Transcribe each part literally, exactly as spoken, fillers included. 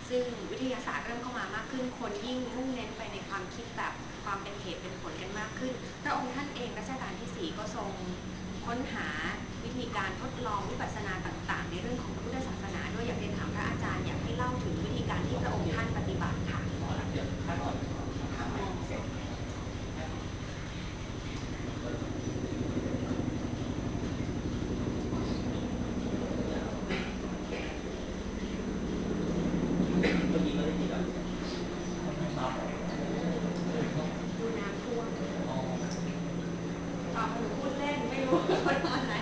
ซึ่งวิทยาศาสตร์เริ่มเข้ามามากขึ้นคนยิ่งมุ่งเน้นไปในความคิดแบบความเป็นเหตุเป็นผลกันมากขึ้นพระองค์ท่านเองรัชกาลที่สี่ก็ทรงค้นหาวิธีการทดลองวิปัสสนาต่างๆในเรื่องของพระพุทธศาสนาด้วยอยากเรียนถามพระอาจารย์อยากให้เล่าถึงวิธีการที่พระองค์ท่านปฏิบัติค่ะดูน้ำท่วมอ๋อหนูพูดเล่นไม่รู้คนตอนไหน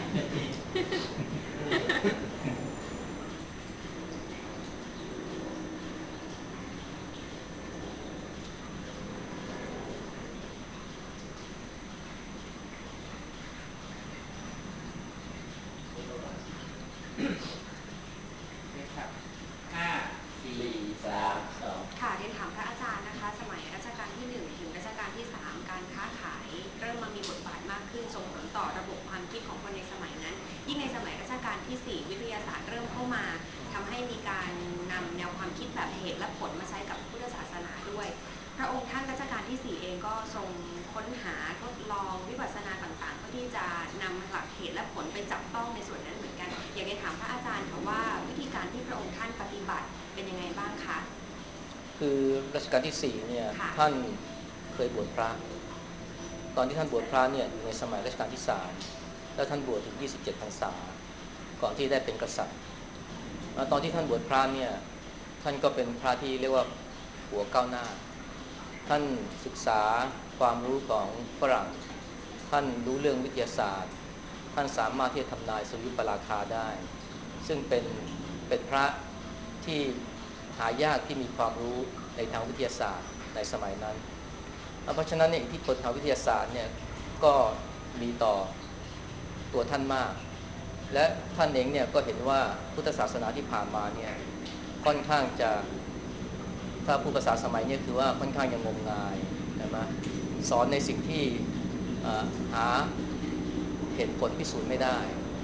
ห้าสี่สามสองค่ะเรียนถามพระอาจารย์นะคะสมัยรัชกาลที่หนึ่งถึงรัชกาลที่สามการค้าขายเริ่มมามีบทบาทมากขึ้นส่งผลต่อระบบความคิดของคนในสมัยนั้นยิ่งในสมัยรัชกาลที่สี่วิทยาศาสตร์เริ่มเข้ามาทำให้มีการนำแนวความคิดแบบเหตุและผลมาใช้กับพุทธศาสนาด้วยพระองค์ท่านรัชกาลที่สี่เองก็ทรงค้นหาทดลองวิปัสสนาต่างๆเพื่อที่จะนำหลักเหตุและผลไปจับต้องในส่วนนั้นเหมือนกันอยากจะถามพระอาจารย์ค่ะว่าวิธีการที่พระองค์ท่านปฏิบัติเป็นยังไงบ้างคะคือรัชกาลที่สี่เนี่ยท่านเคยบวชพระตอนที่ท่านบวชพระเนี่ยอยู่ในสมัยรัชกาลที่สามแล้วท่านบวชถึงยี่สิบเจ็ดพรรษาก่อนที่ได้เป็นกษัตริย์ตอนที่ท่านบวชพระเนี่ยท่านก็เป็นพระที่เรียกว่าหัวก้าวหน้าท่านศึกษาความรู้ของฝรั่งท่านรู้เรื่องวิทยาศาสตร์ท่านสามารถที่จะทำนายสุริยุปราคาได้ซึ่งเป็นเป็นพระที่หายากที่มีความรู้ในทางวิทยาศาสตร์ในสมัยนั้นเพราะฉะนั้นเนี่ยอิทธิพลทางวิทยาศาสตร์เนี่ยก็มีต่อตัวท่านมากและท่านเองเนี่ยก็เห็นว่าพุทธศาสนาที่ผ่านมาเนี่ยค่อนข้างจะถ้าพูดภาษาสมัยเนี่ยคือว่าค่อนข้างยังงมงายใช่ไหมสอนในสิ่งที่หาเหตุผลพิสูจน์ไม่ได้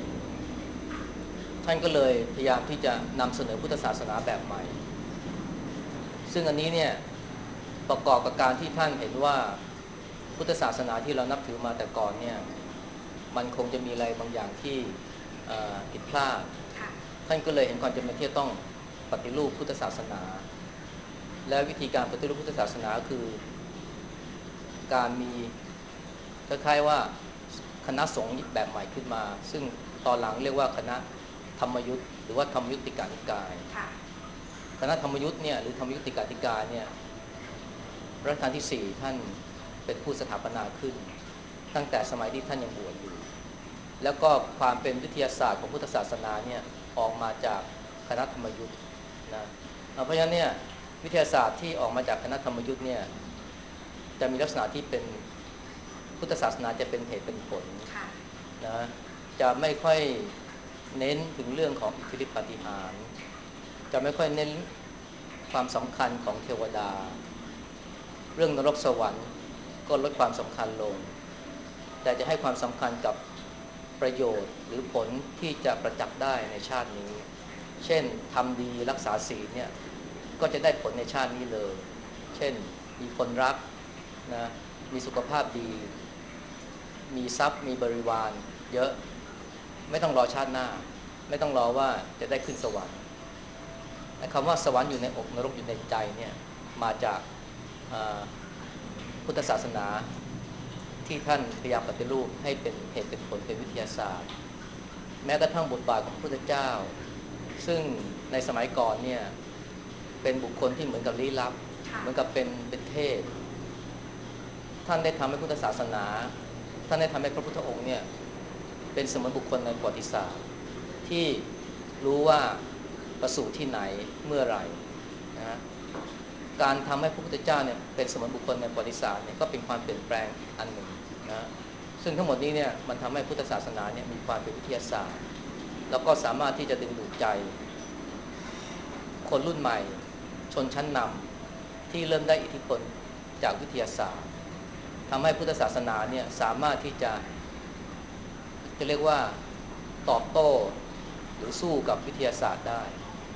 ท่านก็เลยพยายามที่จะนำเสนอพุทธศาสนาแบบใหม่ซึ่งอันนี้เนี่ยประกอบกับการที่ท่านเห็นว่าพุทธศาสนาที่เรานับถือมาแต่ก่อนเนี่ยมันคงจะมีอะไรบางอย่างที่ผิดพลาดท่านก็เลยเห็นความจำเป็นที่จะต้องปฏิรูปพุทธศาสนาและวิธีการปฏิรูปพุทธศาสนาคือการมีคล้ายๆว่าคณะสงฆ์แบบใหม่ขึ้นมาซึ่งตอนหลังเรียกว่าคณะธรรมยุทธหรือว่าธรรมยุติกานิกายคณะธรรมยุทธเนี่ยหรือธรรมยุติกานิกายเนี่ยรัชกาลที่สี่ท่านเป็นผู้สถาปนาขึ้นตั้งแต่สมัยที่ท่านยังบวชอยู่แล้วก็ความเป็นวิทยาศาสตร์ของพุทธศาสนาเนี่ยออกมาจากคณะธรรมยุทธนะเพราะฉะนั้นเนี่ยวิทยาศาสตร์ที่ออกมาจากคณะธรรมยุทธเนี่ยจะมีลักษณะที่เป็นพุทธศาสนาจะเป็นเหตุเป็นผลนะจะไม่ค่อยเน้นถึงเรื่องของอิทธิฤทธิปาฏิหาริย์จะไม่ค่อยเน้นความสำคัญของเทวดาเรื่องนรกสวรรค์ก็ลดความสำคัญลงแต่จะให้ความสำคัญกับประโยชน์หรือผลที่จะประจักษ์ได้ในชาตินี้เช่นทำดีรักษาศีลเนี่ยก็จะได้ผลในชาตินี้เลยเช่นมีคนรักนะมีสุขภาพดีมีทรัพย์มีบริวารเยอะไม่ต้องรอชาติหน้าไม่ต้องรอว่าจะได้ขึ้นสวรรค์คำว่าสวรรค์อยู่ในอกนรกอยู่ในใจเนี่ยมาจากพุทธศาสนาที่ท่านพยายามปฏิรูปให้เป็นเหตุเป็นผลเป็นวิทยาศาสตร์แม้กระทั่งบทบาทของพระพุทธเจ้าซึ่งในสมัยก่อนเนี่ยเป็นบุคคลที่เหมือนกับลี้ลับเหมือนกับเป็นเป็นเทพท่านได้ทำให้พุทธศาสนาท่านได้ทำให้พระพุทธองค์เนี่ยเป็นเสมือนบุคคลในประวัติศาสตร์ที่รู้ว่าประสูติที่ไหนเมื่อไหร่นะการทำให้พระพุทธเจ้าเนี่ยเป็นเสมือนบุคคลในประวัติศาสตร์เนี่ยก็เป็นความเปลี่ยนแปลงอันหนึ่งนะซึ่งทั้งหมดนี้เนี่ยมันทำให้พุทธศาสนาเนี่ยมีความเป็นวิทยาศาสตร์แล้วก็สามารถที่จะดึงดูดใจคนรุ่นใหม่ชนชั้นนำที่เริ่มได้อิทธิพลจากวิทยาศาสตร์ทำให้พุทธศาสนาเนี่ยสามารถที่จะจะเรียกว่าตอบโต้หรือสู้กับวิทยาศาสตร์ได้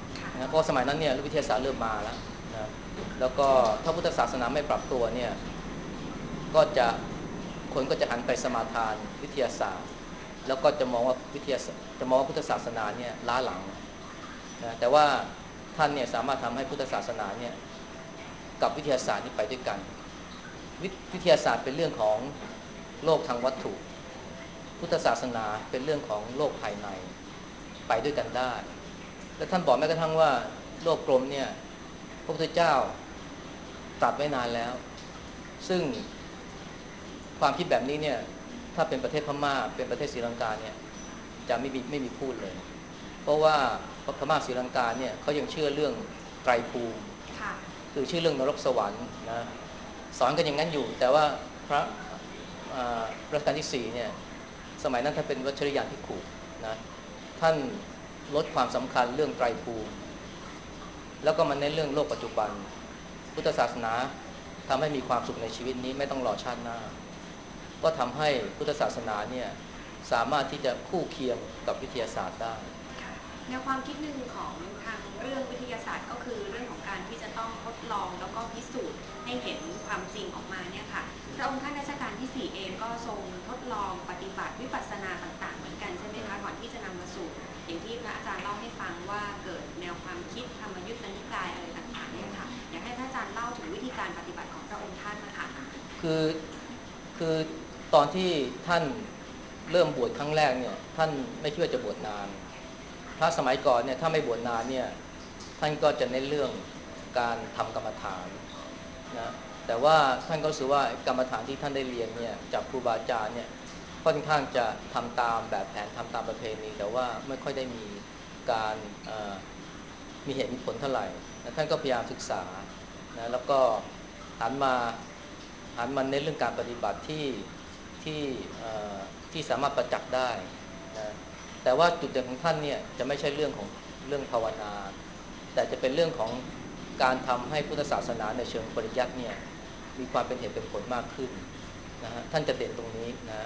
นะเพราะสมัยนั้นเนี่ยวิทยาศาสตร์เริ่มมาแล้วนะแล้วก็ถ้าพุทธศาสนาไม่ปรับตัวเนี่ยก็จะคนก็จะหันไปสมาทานวิทยาศาสตร์แล้วก็จะมองว่าวิทยาจะมองว่าพุทธศาสนาเนี่ยล้าหลังนะแต่ว่าท่านเนี่ยสามารถทำให้พุทธศาสนาเนี่ยกับวิทยาศาสตร์นี่ไปด้วยกันววิทยาศาสตร์เป็นเรื่องของโลกทางวัตถุพุทธศาสนาเป็นเรื่องของโลกภายในไปด้วยกันได้และท่านบอกแม้กระทั่งว่าโลกกลมเนี่ยพระพุทธเจ้าตรัสไว้นานแล้วซึ่งความคิดแบบนี้เนี่ยถ้าเป็นประเทศพม่าเป็นประเทศศรีลังกาเนี่ยจะไม่มีไม่มีพูดเลยเพราะว่าพม่าศรีลังกาเนี่ยเขายังเชื่อเรื่องไตรภูมิคือชื่อเรื่องนรกสวรรค์นะสอนกันอย่างนั้นอยู่แต่ว่าพระรัชกาลที่สี่เนี่ยสมัยนั้นท่านเป็นวัชรยานภิกขุนะท่านลดความสำคัญเรื่องไตรภูมิแล้วก็มาเน้นเรื่องโลกปัจจุบันพุทธศาสนาทำให้มีความสุขในชีวิตนี้ไม่ต้องรอชาติหน้าก็ทำให้พุทธศาสนาเนี่ยสามารถที่จะคู่เคียงกับวิทยาศาสตร์ได้แนวความคิดหนึ่งของทางเรื่องวิทยาศาสตร์ก็คือเรื่องของการที่จะต้องทดลองแล้วก็พิสูจน์ให้เห็นความจริงออกมาเนี่ยค่ะพระองค์ท่านรัชกาลที่สี่เองก็ทรงทดลองปฏิบัติวิปัสสนาต่างๆเหมือนกันใช่ไหมคะก่อนที่จะนำมาสู่อย่างที่พระอาจารย์เล่าให้ฟังว่าเกิดแนวความคิดธรรมยุทธนิกายอะไรต่างๆเนี่ยค่ะอยากให้พระอาจารย์เล่าถึงวิธีการปฏิบัติของพระองค์ท่านนะคะคือคือตอนที่ท่านเริ่มบวชครั้งแรกเนี่ยท่านไม่คิดว่าจะบวชนานพระสมัยก่อนเนี่ยถ้าไม่บวชนานเนี่ยท่านก็จะเน้นเรื่องการทำกรรมฐานนะแต่ว่าท่านก็รู้สึกว่ากรรมฐานที่ท่านได้เรียนเนี่ยจากครูบาอาจารย์เนี่ยค่อนข้างจะทำตามแบบแผนทำตามประเพณีแต่ว่าไม่ค่อยได้มีการมีเหตุมีผลเท่าไหร่นะท่านก็พยายามศึกษานะแล้วก็หันมาหันมาเน้นเรื่องการปฏิบัติที่ที่ที่สามารถประจักษ์ได้นะแต่ว่าจุดเด่นของท่านเนี่ยจะไม่ใช่เรื่องของเรื่องภาวนาแต่จะเป็นเรื่องของการทำให้พุทธศาสนาในเชิงปริยัติเนี่ยมีความเป็นเหตุเป็นผลมากขึ้นนะฮะท่านจะเด่นตรงนี้นะ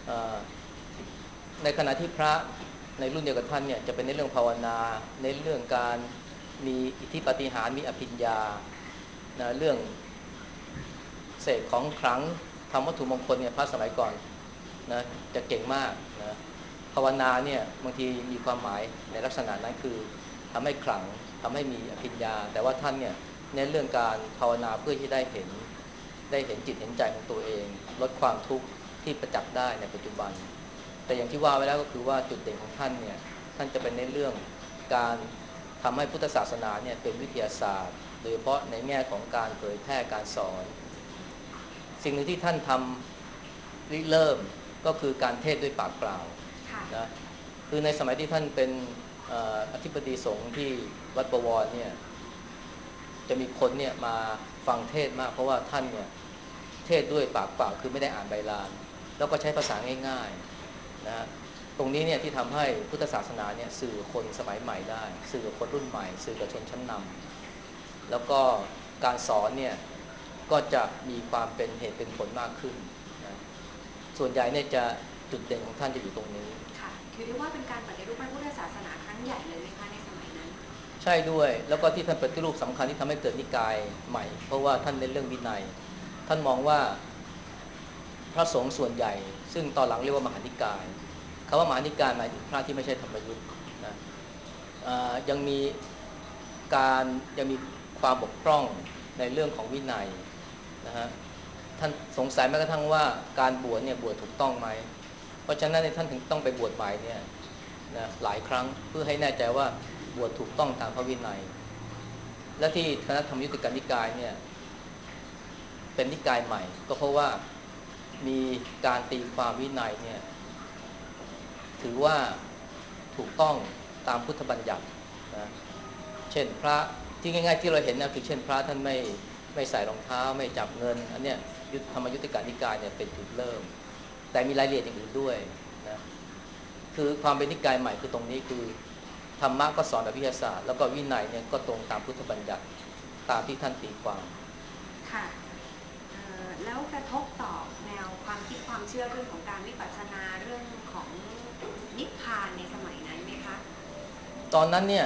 ในขณะที่พระในรุ่นเดียวกับท่านเนี่ยจะเป็นในเรื่องภาวนาในเรื่องการมีอิทธิปาฏิหาริย์มีอภิญญานะเรื่องเสกของขลังทำวัตถุมงคลเนี่ยพระสมัยก่อนนะจะเก่งมากนะภาวนาเนี่ยบางทีมีความหมายในลักษณะนั้นคือทำให้ขลังทำให้มีอภิญญาแต่ว่าท่านเนี่ยเน้นเรื่องการภาวนาเพื่อที่ได้เห็นได้เห็นจิตเห็นใจของตัวเองลดความทุกข์ที่ประจักษ์ได้ในปัจจุบันแต่อย่างที่ว่าไว้แล้วก็คือว่าจุดเด่นของท่านเนี่ยท่านจะเป็นในเรื่องการทำให้พุทธศาสนาเนี่ยเป็นวิทยาศาสตร์โดยเฉพาะในแง่ของการเผยแพร่การสอนสิ่งหนึ่งที่ท่านทำริเริ่มก็คือการเทศด้วยปากเปล่านะคือในสมัยที่ท่านเป็นอธิบดีสงฆ์ที่วัดบวรเนี่ยจะมีคนเนี่ยมาฟังเทศมากเพราะว่าท่านเนี่ยเทศด้วยปากเปล่าคือไม่ได้อ่านใบลานแล้วก็ใช้ภาษาง่ายๆนะตรงนี้เนี่ยที่ทำให้พุทธศาสนาเนี่ยสื่อคนสมัยใหม่ได้สื่อคนรุ่นใหม่สื่อกับชนชั้นนำแล้วก็การสอนเนี่ยก็จะมีความเป็นเหตุเป็นผลมากขึ้นนะส่วนใหญ่เนี่ยจะจุดเด่นของท่านจะอยู่ตรงนี้ค่ะถือได้ว่าเป็นการปฏิรูปพระพุทธศาสนาครั้งใหญ่เลยไหมคะในสมัยนั้นใช่ด้วยแล้วก็ที่ท่านปฏิรูปสำคัญที่ทำให้เกิดนิกายใหม่เพราะว่าท่านเน้นเรื่องวินัยท่านมองว่าพระสงฆ์ส่วนใหญ่ซึ่งตอนหลังเรียกว่ามหานิกายคำว่ามหานิกายหมายถึงพระที่ไม่ใช่ธรรมยุทธ์นะยังมีการยังมีความบกพร่องในเรื่องของวินัยนะฮะท่านสงสัยแม้กระทั่งว่าการบวชเนี่ยบวชถูกต้องไหมเพราะฉะนั้นท่านถึงต้องไปบวชใหม่เนี่ยนะหลายครั้งเพื่อให้แน่ใจว่าบวชถูกต้องตามพระวินัยและที่คณะธรรมยุติกานิกายเนี่ยเป็นนิกายใหม่ก็เพราะว่ามีการตีความวินัยเนี่ยถือว่าถูกต้องตามพุทธบัญญัตินะเช่นพระที่ง่ายๆที่เราเห็นนะคือเช่นพระท่านไม่ไม่ใส่รองเท้าไม่จับเงินอันเนี้ยยุทธธรรมยุติกานิกายเนี่ยเป็นจุดเริ่มแต่มีรายละเอียดอย่างอื่นด้วยนะคือความเป็นนิกายใหม่คือตรงนี้คือธรรมะก็สอนแบบวิทยาศาสตร์แล้วก็วินัยเนี่ยก็ตรงตามพุทธบัญญัติตามที่ท่านตีความค่ะแล้วกระทบต่อแนวความคิดความเชื่อเรื่องของการวิปัสสนาเรื่องของนิพพานในสมัยนั้นไหมคะตอนนั้นเนี่ย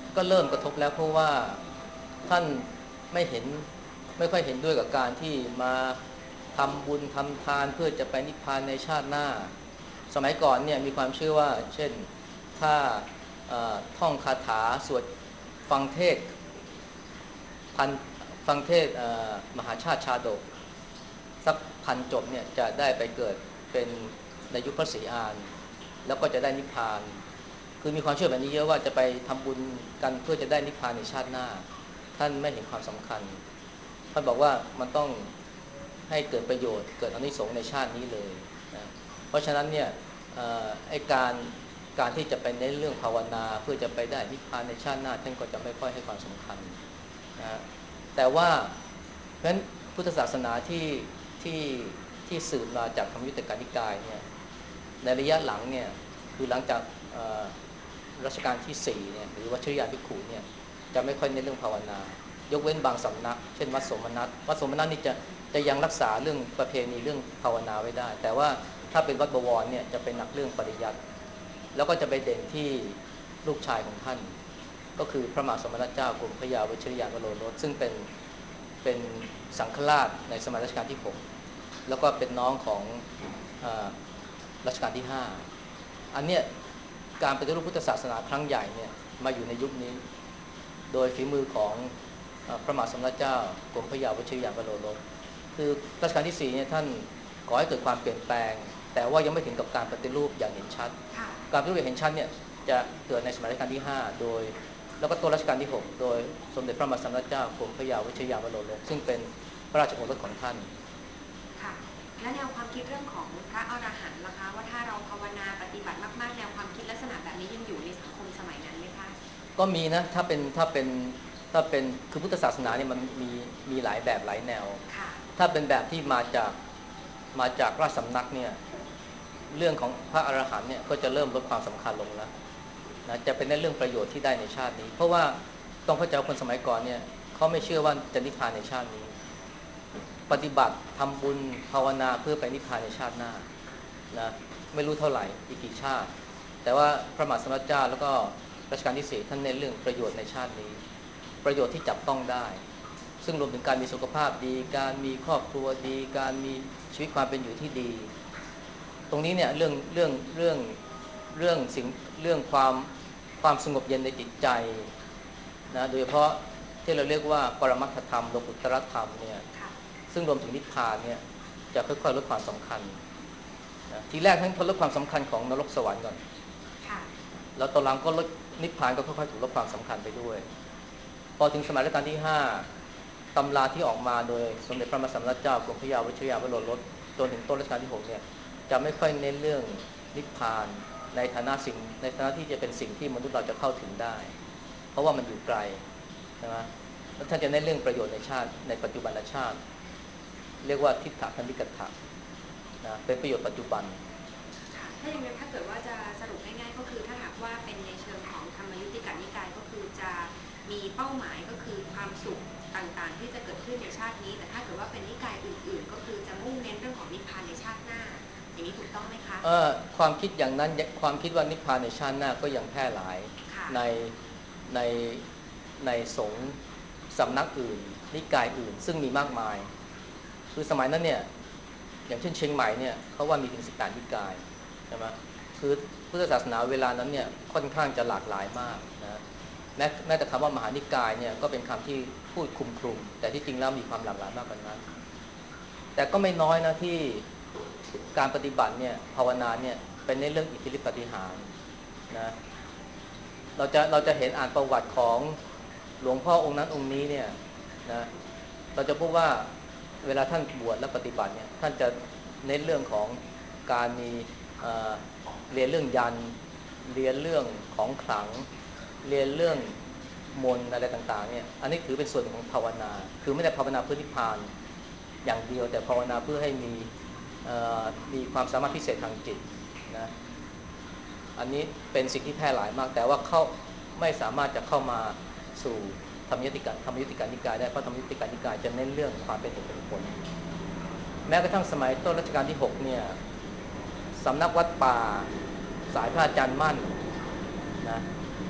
ก็เริ่มกระทบแล้วเพราะว่าท่านไม่เห็นไม่ค่อยเห็นด้วยกับการที่มาทำบุญทำทานเพื่อจะไปนิพพานในชาติหน้าสมัยก่อนเนี่ยมีความเชื่อว่าเช่นถ้าท่องคาถาสวดฟังเทศพันฟังเทศมหาชาติชาดกสักพันจบเนี่ยจะได้ไปเกิดเป็นในยุคพระศรีอานแล้วก็จะได้นิพพานคือมีความเชื่อแบบนี้เยอะว่าจะไปทำบุญกันเพื่อจะได้นิพพานในชาติหน้าท่านไม่เห็นความสำคัญท่านบอกว่ามันต้องให้เกิดประโยชน์เกิดอานิสงส์ในชาตินี้เลยนะเพราะฉะนั้นเนี่ยไอ้การการที่จะไปเน้นเรื่องภาวนาเพื่อจะไปได้นิพพานในชาติหน้าท่านก็จะไม่ค่อยให้ความสำคัญนะแต่ว่าเพราะฉะนั้นพุทธศาสนาที่ที่ที่สืบมาจากธรรมยุตกนิกายเนี่ยในระยะหลังเนี่ยคือหลังจากรัชกาลที่สี่เนี่ยหรือวัชรยานภิกขุเนี่ยจะไม่ค่อยเน้นเรื่องภาวนายกเว้นบางสำนักเช่นวัดสมนัตวัดสมนัตนี่จะจะยังรักษาเรื่องประเพณีเรื่องภาวนาไว้ได้แต่ว่าถ้าเป็นวัดบวรเนี่ยจะเป็นหนักเรื่องปริยัติแล้วก็จะไปเด่นที่ลูกชายของท่านก็คือพระมหาสมณเจ้ากรมพระยาวัชรยานวโรรสซึ่งเป็นเป็นสังฆราชในสมัยรัชกาลที่หกแล้วก็เป็นน้องของรัชกาลที่ห้าอันเนี้ยการปฏิรูปพุทธศาสนาครั้งใหญ่เนี่ยมาอยู่ในยุคนี้โดยฝีมือของพระมหาสมณเจ้ากรมพระยาวัชรยานวโรรสคือรัชกาลที่สี่เนี่ยท่านก่อให้เกิดความเปลี่ยนแปลงแต่ว่ายังไม่ถึงกับการปฏิรูปอย่างเห็นชัดการปฏิรูปอย่างเห็นชัดเนี่ยจะเกิดในสมัยรัชกาลที่ห้าโดยแล้วก็ตัวรัชกาลที่หกโดยสมเด็จพระมหาสมณเจ้ากรมพระยาวัชรยานวโรรสซึ่งเป็นพระราชโอรสของท่านค่ะและแนวความคิดเรื่องของพระอรหันต์ล่ะคะว่าถ้าเราภาวนาปฏิบัติมากๆแนวความคิดลักษณะแบบนี้ยังอยู่ในสังคมสมัยนั้นไหมคะก็มีนะถ้าเป็นถ้าเป็นถ้าเป็นคือพุทธศาสนาเนี่ยมันมีมีหลายแบบหลายแนวถ้าเป็นแบบที่มาจากมาจากราชสำนักเนี่ยเรื่องของพระอรหันต์เนี่ยก็จะเริ่มลดความสำคัญลงแล้วนะจะเป็นในเรื่องประโยชน์ที่ได้ในชาตินี้เพราะว่าต้องเข้าใจคนสมัยก่อนเนี่ยเขาไม่เชื่อว่าจะนิพพานในชาตินี้ปฏิบัติทำบุญภาวนาเพื่อไปนิพพานในชาติหน้านะไม่รู้เท่าไหร่อีกกี่ชาติแต่ว่าพระมหาสมณเจ้าแล้วก็รัชกาลที่สี่ท่านเน้นเรื่องประโยชน์ในชาตินี้ประโยชน์ที่จับต้องได้ซึ่งรวมถึงการมีสุขภาพดีการมีครอบครัวดีการมีชีวิตความเป็นอยู่ที่ดีตรงนี้เนี่ยเรื่องเรื่องเรื่องเรื่องสิ่งเรื่องความความสงบเย็นในจิตใจนะโดยเฉพาะที่เราเรียกว่าปรมัตถธรรมโลกุตตรธรรมเนี่ยซึ่งรวมถึงนิพพานเนี่ยจะค่อยๆลดความสำคัญนะทีแรกท่านลดความสำคัญของนรกสวรรค์ก่อนแล้วตอนหลังก็ลดนิพพานก็ค่อยๆถูกลดความสำคัญไปด้วยพอถึงสมัยรัชกาลที่ห้าตำราที่ออกมาโดยสมเด็จพระมหาสมณเจ้ากรมพระยาวัชรยานวโรรสจนถึงต้นรัชกาลที่หกเนี่ยจะไม่ค่อยเน้นเรื่องนิพพานในฐานะสิ่งในฐานะที่จะเป็นสิ่งที่มนุษย์เราจะเข้าถึงได้เพราะว่ามันอยู่ไกลใช่ไหมแล้วท่านจะเน้นเรื่องประโยชน์ในชาติในปัจจุบันชาติเรียกว่าทิฏฐคณิกถะนะเป็นประโยชน์ปัจจุบันถ้าอย่างนั้นถ้าเกิดว่าจะสรุปง่ายๆก็คือถ้าหากว่าเป็นในเชิงของธรรมยุติกนิกายก็คือจะมีเป้าหมายก็คือความสุขต่างๆที่จะเกิดขึ้นในชาตินี้แต่ถ้าเกิดว่าเป็นนิกายอื่นๆก็คือจะมุ่งเน้นเรื่องของนิพพานในชาติหน้าอย่างนี้ถูกต้องไหมคะเออความคิดอย่างนั้นความคิดว่านิพพานในชาติหน้าก็ยังแพร่หลายในในในสงฆ์สำนักอื่นนิกายอื่นซึ่งมีมากมายคือสมัยนั้นเนี่ยอย่างเช่นเชียงใหม่เนี่ยเขาว่ามีถึงสิบแปดนิกายใช่ไหมคือพุทธศาสนาเวลานั้นเนี่ยค่อนข้างจะหลากหลายมากนะแม้แม้แต่คำว่ามหานิกายเนี่ยก็เป็นคำที่พูดคลุมคลุมแต่ที่จริงแล้วมีความหลากหลายมากกว่านั้นแต่ก็ไม่น้อยนะที่การปฏิบัติเนี่ยภาวนาเนี่ยเป็นในเรื่องอิทธิฤทธิปาฏิหาริย์นะเราจะเราจะเห็นอ่านประวัติของหลวงพ่อองค์นั้นองค์นี้เนี่ยนะเราจะพบว่าเวลาท่านบวชและปฏิบัติเนี่ยท่านจะเน้นเรื่องของการมีเอ่อเรียนเรื่องยันเรียนเรื่องของขลังเรียนเรื่องมนต์อะไรต่างๆเนี่ยอันนี้ถือเป็นส่วนของภาวนาคือไม่ได้ภาวนาเพื่อนิพพานอย่างเดียวแต่ภาวนาเพื่อให้มีมีความสามารถพิเศษทางจิตนะอันนี้เป็นสิ่งที่แพร่หลายมากแต่ว่าเข้าไม่สามารถจะเข้ามาสู่ธรรมยุติกาธรรมยุติกานิกายได้เพราะธรรมยุติกานิกายจะเน้นเรื่องความเป็นเหตุเป็นผลแม้กระทั่งสมัยต้นรัชกาลที่หกเนี่ยสำนักวัดป่าสายพระอาจารย์มั่นนะ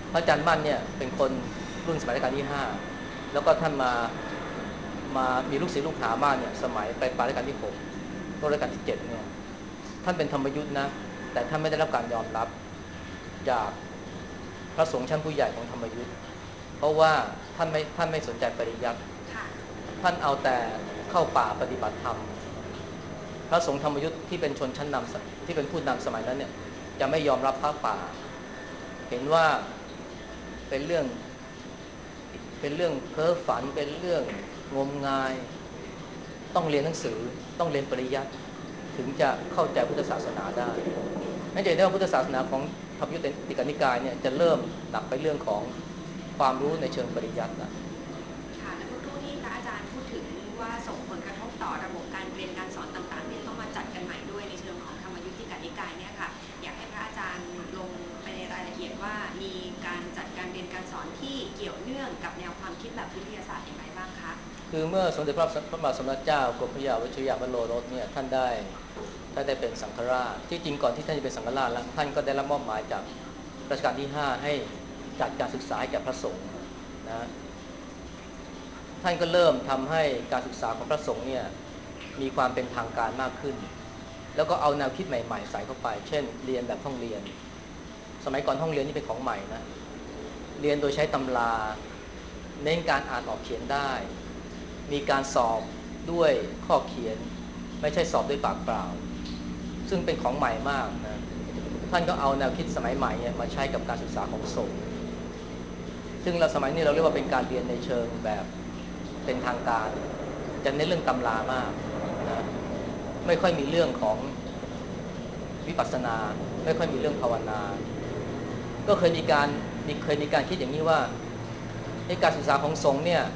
พระอาจารย์มั่นเนี่ยเป็นคนรุ่นสมัยรัชกาลที่ห้าแล้วก็ท่านมามามีลูกศิษย์ลูกหามากเนี่ยสมัยไปปลายรัชกาลที่หกต้นรัชกาลที่เจ็ดเนี่ยท่านเป็นธรรมยุทธ์นะแต่ท่านไม่ได้รับการยอมรับจากพระสงฆ์ชั้นผู้ใหญ่ของธรรมยุทธ์เพราะว่าท่านไม่ท่านไม่สนใจปริยัติท่านเอาแต่เข้าป่าปฏิบัติธรรมพระสงฆ์ธรรมยุทธ์ที่เป็นชนชั้นนำที่เป็นผู้นำสมัยนั้นเนี่ยจะไม่ยอมรับพระป่าเห็นว่าเป็นเรื่องเป็นเรื่องเพ้อฝันเป็นเรื่องงมงายต้องเรียนหนังสือต้องเรียนปริยัติถึงจะเข้าใจพุทธศาสนาได้นั่นจะเห็นได้ว่าพุทธศาสนาของธรรมยุติกนิกายเนี่ยจะเริ่มหนักไปเรื่องของความรู้ในเชิงปริยัตินะค่ะและเมื่อครู่ที่พระอาจารย์พูดถึงว่าส่งผลกระทบต่อระบบการเรียนการสอนต่างๆที่ต้องมาจัดกันใหม่ด้วยในเชิงของธรรมยุติกนิกายเนี่ยค่ะอยากให้พระอาจารย์ลงไปในรายละเอียดว่ามีการจัดการเรียนการสอนที่เกี่ยวเนื่องกับแนวความคิดแบบวิทยาศาสตร์อย่างไรบ้างคะคือเมื่อสมเด็จพระพระบาทสมเด็จเจ้ากรมพระยาวิชยาวโรรสเนี่ยท่านได้ท่านได้เป็นสังฆราชที่จริงก่อนที่ท่านจะเป็นสังฆราชแล้วท่านก็ได้รับมอบหมายจากรัชกาลที่ห้าให้จัดการศึกษาให้แก่พระสงฆ์นะท่านก็เริ่มทำให้การศึกษาของพระสงฆ์เนี่ยมีความเป็นทางการมากขึ้นแล้วก็เอาแนวคิดใหม่ๆใส่เข้าไปเช่นเรียนแบบห้องเรียนสมัยก่อนห้องเรียนนี่เป็นของใหม่นะเรียนโดยใช้ตำราเน้นการอ่านออกเขียนได้มีการสอบด้วยข้อเขียนไม่ใช่สอบด้วยปากเปล่าซึ่งเป็นของใหม่มากนะท่านก็เอาแนวคิดสมัยใหม่เนี่ยมาใช้กับการศึกษาของสงฆ์ซึ่งเราสมัยนี้เราเรียกว่าเป็นการเรียนในเชิงแบบเป็นทางการจะเน้นเรื่องตำรามากนะไม่ค่อยมีเรื่องของวิปัสสนาไม่ค่อยมีเรื่องภาวนาก็เคยมีการมีเคยมีการคิดอย่างนี้ว่าในการศึกษาของสงฆ์เนี่ย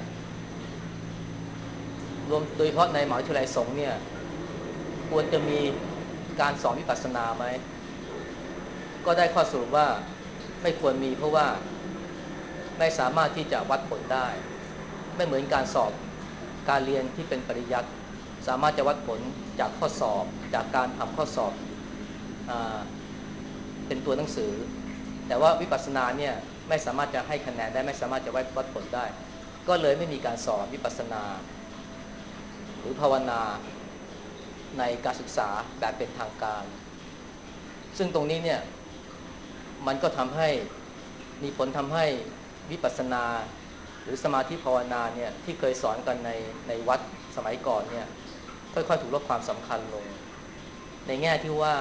รวมโดยเฉพาะในมหาวิทยาลัยสงฆ์เนี่ยควรจะมีการสอนวิปัสสนาไหมก็ได้ข้อสรุปว่าไม่ควรมีเพราะว่าไม่สามารถที่จะวัดผลได้ไม่เหมือนการสอบการเรียนที่เป็นปริยัติสามารถจะวัดผลจากข้อสอบจากการทำข้อสอบอ่าเป็นตัวหนังสือแต่ว่าวิปัสสนาเนี่ยไม่สามารถจะให้คะแนนได้ไม่สามารถจะวัดวัดผลได้ก็เลยไม่มีการสอนวิปัสสนาหรือภาวนาในการศึกษาแบบเป็นทางการซึ่งตรงนี้เนี่ยมันก็ทำให้มีผลทำให้วิปัสสนาหรือสมาธิภาวนาเนี่ยที่เคยสอนกันในในวัดสมัยก่อนเนี่ยค่อยๆถูกลดความสำคัญลงในแง่ที่ว่า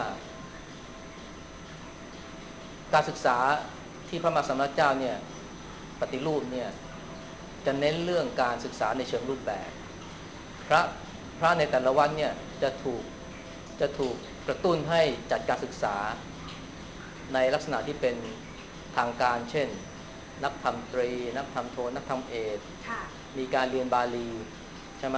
การศึกษาที่พระมหาสมณเจ้าเนี่ยปฏิรูปเนี่ยจะเน้นเรื่องการศึกษาในเชิงรูปแบบพระพระในแต่ละวันเนี่ยจะถูกจะถูกกระตุ้นให้จัดการศึกษาในลักษณะที่เป็นทางการเช่นนักธรรมตรีนักธรรมโทนักธรรมเอกมีการเรียนบาลีใช่ไหม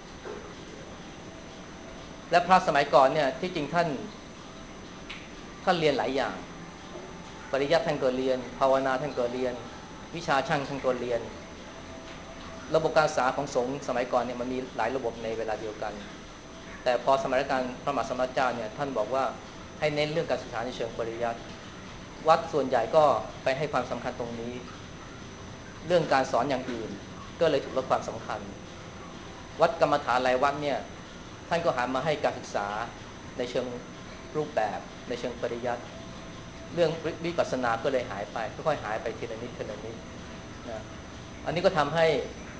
และพระสมัยก่อนเนี่ยที่จริงท่านท่านเรียนหลายอย่างปริยัติท่านก็เรียนภาวนาท่านก็เรียนวิชาช่างท่านก็เรียนระบบการศึกษาของสงฆ์สมัยก่อนเนี่ยมันมีหลายระบบในเวลาเดียวกันแต่พอสมัยรัชกาลพระมหาสมณเจ้าเนี่ยท่านบอกว่าให้เน้นเรื่องการศึกษาในเชิงปริยัติวัดส่วนใหญ่ก็ไปให้ความสำคัญตรงนี้เรื่องการสอนอย่างอื่นก็เลยถูกลดความสำคัญวัดกรรมฐานหลายวัดเนี่ยท่านก็หันมาให้การศึกษาในเชิงรูปแบบในเชิงปริยัติเรื่องวิปัสสนาก็เลยหายไปค่อยๆหายไปทีละนิดทีละนิดนะอันนี้ก็ทำให้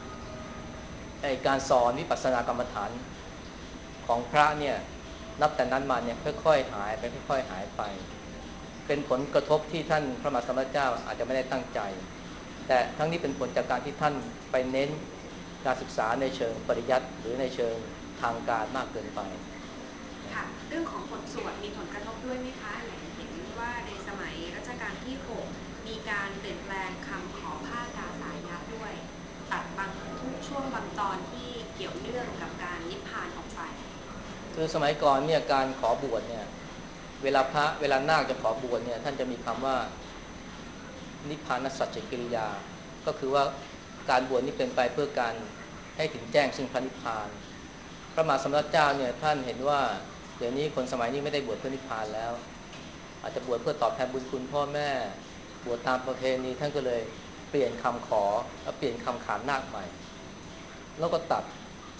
การสอนวิปัสสนากรรมฐานของพระเนี่ยนับแต่นั้นมาเนี่ยค่อยๆหายไปค่อยๆหายไปเป็นผลกระทบที่ท่านพระมหาสมณเจ้าอาจจะไม่ได้ตั้งใจแต่ทั้งนี้เป็นผลจากการที่ท่านไปเน้นการศึกษาในเชิงปริยัติหรือในเชิงทางการมากเกินไปค่ะเรื่องของบทสวดมีผลกระทบด้วยไหมคะอย่างเห็นว่าในสมัยรัชกาลที่หกมีการเปลี่ยนแปลงคำขอผ้ากาสายัดด้วยตัดบางช่วงบางตอนที่เกี่ยวเนื่องกับการนิพพานออกไปคือสมัยก่อนเนี่ยการขอบวชเนี่ยเวลาพระเวลานาคจะขอบวชเนี่ยท่านจะมีคำว่านิพพานสัจจกิริยาก็คือว่าการบวชนี่เป็นไปเพื่อการให้ถึงแจ้งซึ่งพระนิพพานพระมหาสมณเจ้าเนี่ยท่านเห็นว่าเดี๋ยวนี้คนสมัยนี้ไม่ได้บวชเพื่อนิพพานแล้วอาจจะบวชเพื่อตอบแทนบุญคุณพ่อแม่บวชตามประเพณีท่านก็เลยเปลี่ยนคำขอเปลี่ยนคำขานนาคใหม่แล้วก็ตัด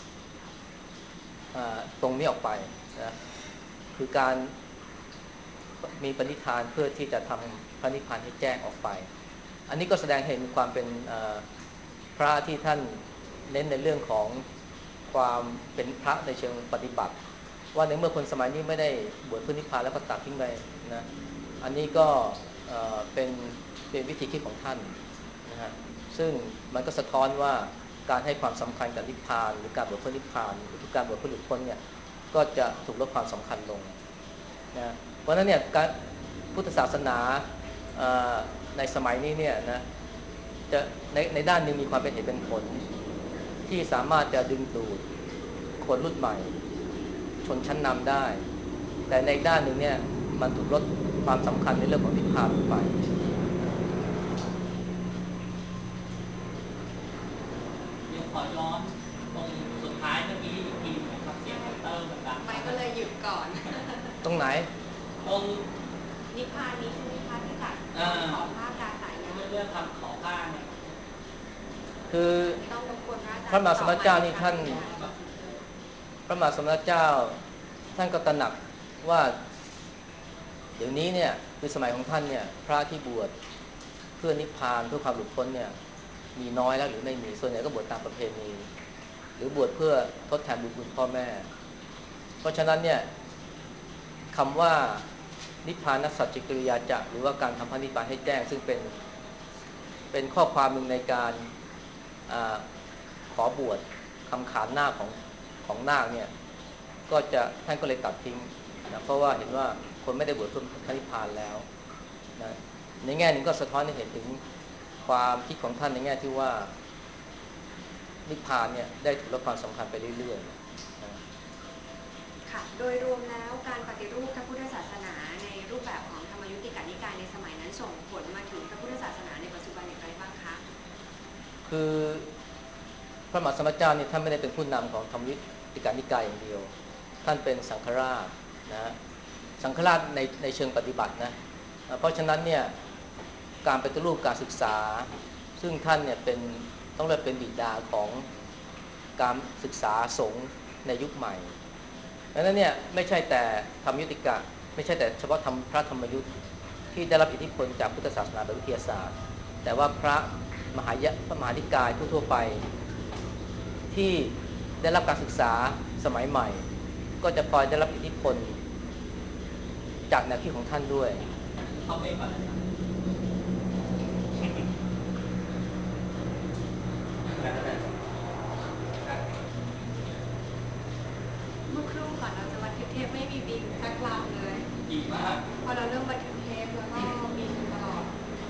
ตรงนี้ออกไปนะคือการมีปณิธานเพื่อที่จะทำพระนิพพานให้แจ้งออกไปอันนี้ก็แสดงเห็นความเป็นพระที่ท่านเน้นในเรื่องของความเป็นพระในเชิงปฏิบัติว่าในเมื่อคนสมัยนี้ไม่ได้บวชเพื่อนิพพานแล้วก็ตัดทิ้งไปนะอันนี้ก็เป็นเป็นวิธีคิดของท่านนะฮะซึ่งมันก็สะท้อนว่าการให้ความสำคัญกับนิพพานหรือการบวชเพื่อนิพพานหรือการบวชเพื่อหลุดพ้นเนี่ยก็จะถูกลดความสำคัญลงนะเพราะฉะนั้นเนี่ยการพุทธศาสนาในสมัยนี้เนี่ยนะจะในในด้านนึงมีความเป็นเหตุเป็นผลที่สามารถจะดึงดูดคนรุ่นใหม่ชนชั้นนำได้แต่ในด้านหนึ่งเนี่ยมันถูกลดความสำคัญในเรื่องของนิพพานลงไปเดี๋ยวขอย้อนตรงสุดท้ายเมื่อกี้อีกทีนะครับเสียงมอเตอร์มันดังไม่ก็เลยหยุดก่อนตรงไหนตรงนิพพานนี้ใช่ไหมคะที่ตัดขอผ้าปราศัยเรื่องคำขอผ้าเนี่ยคือพระมหาสมณเจ้านี่ท่านพระมหาสมณเจ้าท่านก็ตระหนักว่าเดี๋ยวนี้เนี่ยคือสมัยของท่านเนี่ยพระที่บวชเพื่อนิพพานเพื่อความหลุดพ้นเนี่ยมีน้อยแล้วหรือไม่มีส่วนใหญ่ก็บวชตามประเพณีหรือบวชเพื่อทดแทนบุญคุณพ่อแม่เพราะฉะนั้นเนี่ยคำว่านิพพานสัจจิกิริยาจะหรือว่าการทำพระนิพพานให้แจ้งซึ่งเป็นเป็นข้อความหนึ่งในการอขอบวชคำขานนาคของของนาคเนี่ยก็จะท่านก็เลยตัดทิ้งนะเพราะว่าเห็นว่าคนไม่ได้บวชเพื่อพระนิพพานแล้วนะในแง่หนึ่งก็สะท้อนให้เห็นถึงความคิดของท่านในแง่ที่ว่านิพพานเนี่ยได้ถูกลดความสำคัญไปเรื่อยๆนะค่ะโดยรวมแล้วการปฏิรูปพระพุทธศาสนาในรูปแบบของธรรมยุติกานิกายในสมัยนั้นส่งผลมาถึงพระพุทธศาสนาในปัจจุบันอย่างไรบ้างคะคือพระมหาสมณเจ้านี่ท่านไม่ได้เป็นผู้นำของธรรมยุติกานิกายอย่างเดียวท่านเป็นสังฆราชนะสังฆราชในในเชิงปฏิบัตินะเพราะฉะนั้นเนี่ยการปฏิรูปการศึกษาซึ่งท่านเนี่ยเป็นต้องเรียกเป็นบิดาของการศึกษาสงฆ์ในยุคใหม่ดังนั้นเนี่ยไม่ใช่แต่ธรรมยุติกะไม่ใช่แต่เฉพาะธรรมพระธรรมยุทธ์ที่ได้รับอิทธิพลจากพุทธศาสนาแบบวิทยาศาสตร์แต่ว่าพระมหายะพระมหานิกายทั่วๆไปที่ได้รับการศึกษาสมัยใหม่ก็จะพลอยได้รับอิทธิพลจากแนวคิดของท่านด้วยเขาไม่ก่อนนะครับเมื่อครู่ก่อนเราจะบันทึกเทปไม่มีบินสักลำเลยดีมากพอเราเริ่มบันทึกเทปแล้วก็บินตลอด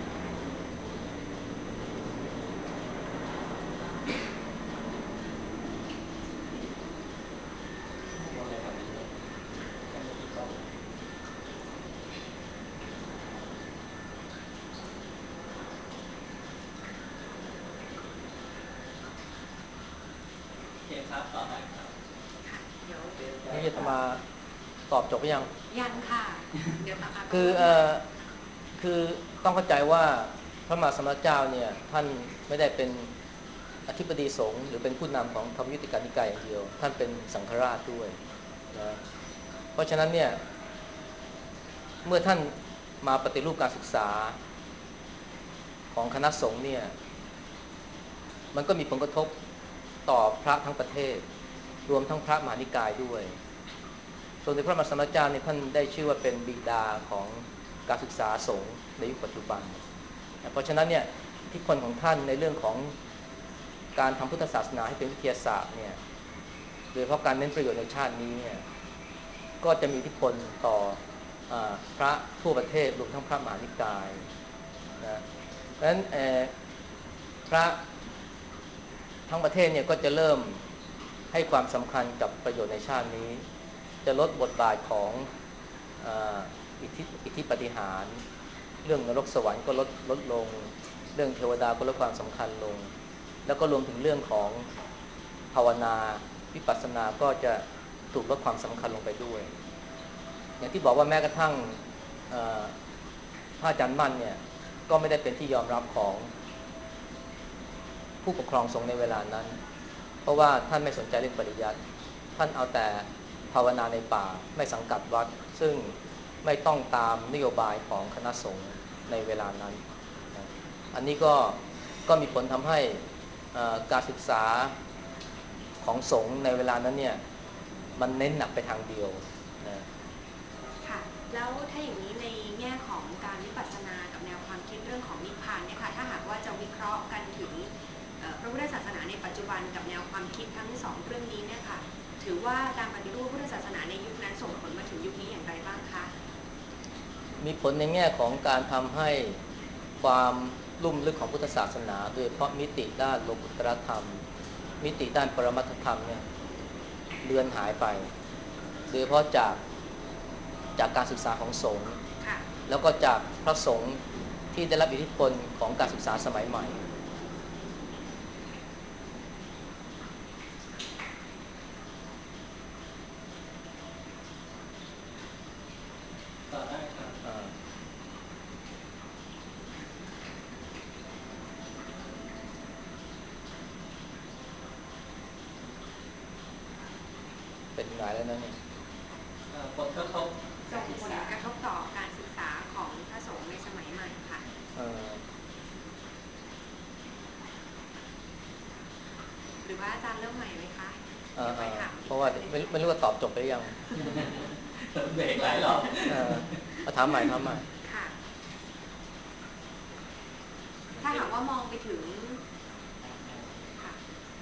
ครับต่อไปครับค่ะเดี๋ยวนี่จะมาตอบจบหรือยังยังค่ะเดี๋ยวต่อคือเอ่อคือต้องเข้าใจว่าพระมหาสมณเจ้าเนี่ยท่านไม่ได้เป็นอธิบดีสงฆ์หรือเป็นผู้นำของธรรมยุติกานิกายอย่างเดียวท่านเป็นสังฆราชด้วยนะเพราะฉะนั้นเนี่ยเมื่อท่านมาปฏิรูปการศึกษาของคณะสงฆ์เนี่ยมันก็มีผลกระทบต่อพระทั้งประเทศรวมทั้งพระมหานิกายด้วยส่วนในพระมหาสมณเจ้าเนี่ยท่านได้ชื่อว่าเป็นบิดาของการศึกษาสงฆ์ในยุคปัจจุบันเพราะฉะนั้นเนี่ยอิทธิพลของท่านในเรื่องของการทำพุทธศาสนาให้เป็นวิทยาศาสตร์เนี่ยโดยเฉพาะการเน้นประโยชน์ในชาตินี้เนี่ยก็จะมีอิทธิพลต่อพระทั่วประเทศรวมทั้งพระมหานิกายนะเพราะฉะนั้นพระทั้งประเทศเนี่ยก็จะเริ่มให้ความสำคัญกับประโยชน์ในชาตินี้จะลดบทบาทของอิทธิอิทธิปฏิหารเรื่องนรกสวรรค์ก็ลดลดลงเรื่องเทวดาก็ลดความสำคัญลงแล้วก็รวมถึงเรื่องของภาวนาวิปัสสนาก็จะถูกลดความสำคัญลงไปด้วยอย่างที่บอกว่าแม้กระทั่งพระอาจารย์มั่นเนี่ยก็ไม่ได้เป็นที่ยอมรับของผู้ปกครองสงฆ์ในเวลานั้นเพราะว่าท่านไม่สนใจเรื่องปริยัติท่านเอาแต่ภาวนาในป่าไม่สังกัดวัดซึ่งไม่ต้องตามนโยบายของคณะสงฆ์ในเวลานั้นนะอันนี้ก็ก็มีผลทำให้การศึกษาของสงฆ์ในเวลานั้นเนี่ยมันเน้นหนักไปทางเดียวนะค่ะแล้วถ้าอย่างนี้ในแง่ของการวิปัสสนากับแนวความคิดเรื่องของนิพพานเนี่ยค่ะถ้าหากว่าจะวิเคราะห์กันถึงพระพุทธศาสนาในปัจจุบันกับแนวความคิดทั้งสองเรื่องนี้เนี่ยค่ะถือว่าการปฏิรูปพุทธศาสนาในยุคนั้นส่งผลมาถึงยุคนี้อย่างไรบ้างคะมีผลในแง่ของการทำให้ความลุ่มลึกของพุทธศาสนาโดยเฉพาะมิติด้านโลกุตตรธรรมมิติด้านปรมัตถธรรมเนี่ยเลือนหายไปโดยเฉพาะจากจากการศึกษาของสงฆ์แล้วก็จากพระสงฆ์ที่ได้รับอิทธิพลของการศึกษาสมัยใหม่ต่อได้ครับเป็นไงแล้วนะเนี่ยผลกระทบส่งผลกระทบต่อการศึกษาของพระสงฆ์ในสมัยใหม่ค่ะหรือว่าอาจารย์เริ่มใหม่ไหมคะเพราะว่าไม่ไม่รู้ว่าตอบจบไปหรือยังเบรกหลายรอบถามใหม่ถามใหม่ค่ะถ้าหากว่ามองไปถึงค่ะ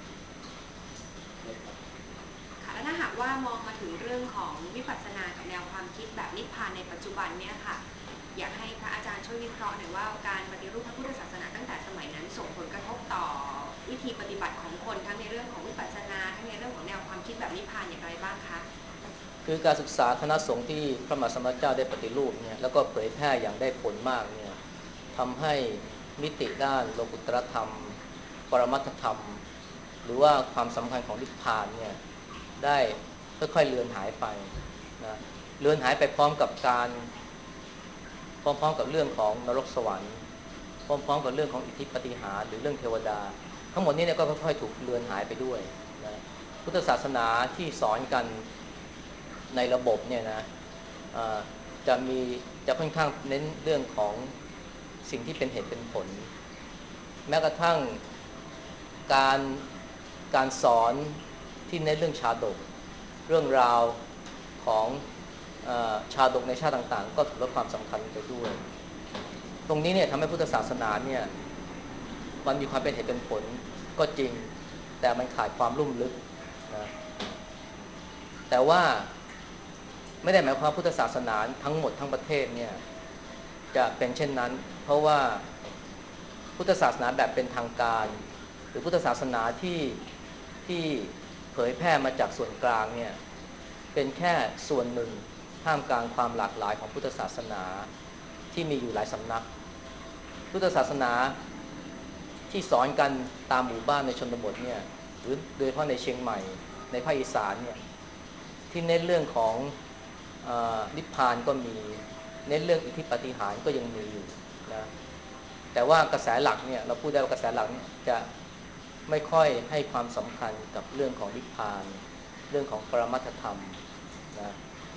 ค่ะแล้วถ้าหากว่ามองมาถึงเรื่องของวิปัสสนากับแนวความคิดแบบนิพพานในปัจจุบันเนี่ยค่ะอยากให้พระอาจารย์ช่วยวิเคราะห์หน่อยว่าการปฏิรูปพระพุทธศาสนาตั้งแต่สมัยนั้นส่งผลกระทบต่อวิธีปฏิบัติของคนทั้งในเรื่องของวิปัสสนาทั้งในเรื่องของแนวความคิดแบบนิพพานอย่างไรบ้างคะคือการศึกษาคณะสงฆ์ที่พระมหาสมณเจ้าได้ปฏิรูปเนี่ยแล้วก็เผยแพร่อย่างได้ผลมากเนี่ยทำให้มิติด้านโลกุตตรธรรมปรมัตถธรรมหรือว่าความสำคัญของนิพพานเนี่ยได้ค่อยๆเลือนหายไปนะเลือนหายไปพร้อมกับการพร้อมๆกับเรื่องของนรกสวรรค์พร้อมๆกับเรื่องของอิทธิปาฏิหาริย์หรือเรื่องเทวดาทั้งหมดนี้เนี่ยก็ค่อยๆถูกเลือนหายไปด้วยนะพุทธศาสนาที่สอนกันในระบบเนี่ยนะจะมีจะค่อนข้างเน้นเรื่องของสิ่งที่เป็นเหตุเป็นผลแม้กระทั่งการการสอนที่เน้นเรื่องชาดกเรื่องราวของชาดกในชาติต่างๆก็ถูกลดความสำคัญไปด้วยตรงนี้เนี่ยทำให้พุทธศาสนาเนี่ยมันมีความเป็นเหตุเป็นผลก็จริงแต่มันขาดความลุ่มลึกนะแต่ว่าไม่ได้หมายความพุทธศาสนาทั้งหมดทั้งประเทศเนี่ยจะเป็นเช่นนั้นเพราะว่าพุทธศาสนาแบบเป็นทางการหรือพุทธศาสนาที่ที่เผยแพร่มาจากส่วนกลางเนี่ยเป็นแค่ส่วนหนึ่งท่ามกลางความหลากหลายของพุทธศาสนาที่มีอยู่หลายสำนักพุทธศาสนาที่สอนกันตามหมู่บ้านในชนบทเนี่ยหรือโดยเฉพาะในเชียงใหม่ในภาคอีสานเนี่ยที่เน้นเรื่องของนิพพานก็มีเน้นเรื่องอิทธิปาฏิหาริย์ก็ยังมีอยู่นะแต่ว่ากระแสหลักเนี่ยเราพูดได้ว่ากระแสหลักจะไม่ค่อยให้ความสำคัญกับเรื่องของนิพพานเรื่องของปรมัตถธรรมนะ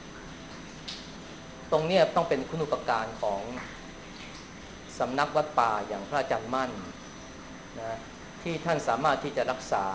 ตรงนี้ต้องเป็นคุณูปการของสำนักวัดป่าอย่างพระอาจารย์มั่นนะที่ท่านสามารถที่จะรักษา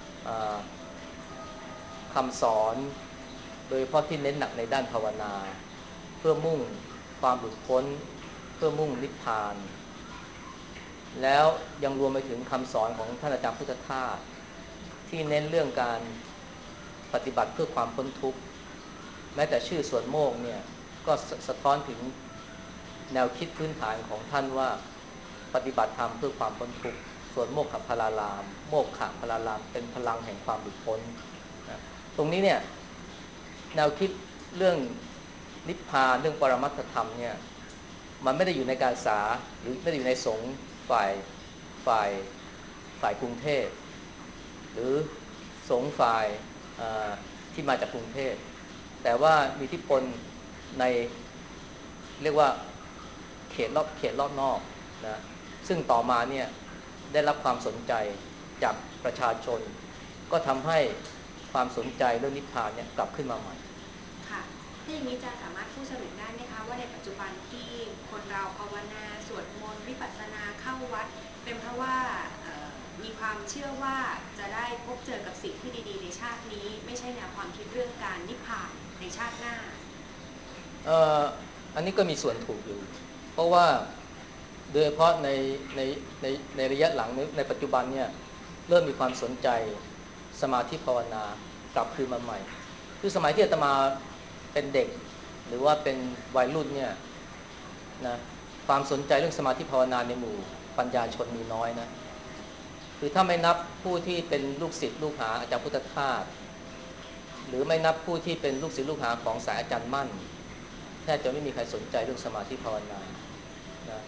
คำสอนโดยเฉพาะที่เน้นหนักในด้านภาวนาเพื่อมุ่งความหลุดพ้นเพื่อมุ่งนิพพานแล้วยังรวมไปถึงคำสอนของท่านอาจารย์พุทธทาสที่เน้นเรื่องการปฏิบัติเพื่อความพ้นทุกข์แม้แต่ชื่อสวนโมกข์เนี่ยก็สะท้อนถึงแนวคิดพื้นฐานของท่านว่าปฏิบัติธรรมเพื่อความพ้นทุกข์ส่วนโมกขพลารามโมกขพลารามเป็นพลังแห่งความหลุดพ้นนะตรงนี้เนี่ยแนวคิดเรื่องนิพพานเรื่องปรมัตถธรรมเนี่ยมันไม่ได้อยู่ในการศึกษาหรือไม่ได้อยู่ในสงฆ์ฝ่ายฝ่ายฝ่ายกรุงเทพหรือสงฆ์ฝ่ายที่มาจากกรุงเทพแต่ว่ามีอิทธิพลในเรียกว่าเขตรอบเขตรอบนอกนะซึ่งต่อมาเนี่ยได้รับความสนใจจากประชาชนก็ทำให้ความสนใจเรื่องนิพพานเนี่ยกลับขึ้นมาใหม่ค่ะถ้าอย่างนี้จะสามารถพูดสรุปได้ไหมคะว่าในปัจจุบันที่คนเราภาวนาสวดมนต์วิปัสสนาเข้าวัดเป็นเพราะว่ามีความเชื่อว่าจะได้พบเจอกับสิ่งที่ดีๆในชาตินี้ไม่ใช่แนวความคิดเรื่องการนิพพานในชาติหน้าเอ่ออันนี้ก็มีส่วนถูกอยู่เพราะว่าโดยเฉพาะในในในในระยะหลังในในปัจจุบันเนี่ยเริ่มมีความสนใจสมาธิภาวนากลับคืนมาใหม่คือสมัยที่อาตมาเป็นเด็กหรือว่าเป็นวัยรุ่นเนี่ยนะความสนใจเรื่องสมาธิภาวนาในหมู่ปัญญาชนมีน้อยนะคือถ้าไม่นับผู้ที่เป็นลูกศิษย์ลูกหาอาจารย์พุทธทาสหรือไม่นับผู้ที่เป็นลูกศิษย์ลูกหาของสายอาจารย์มั่นแทบจะไม่มีใครสนใจเรื่องสมาธิภาวนานะ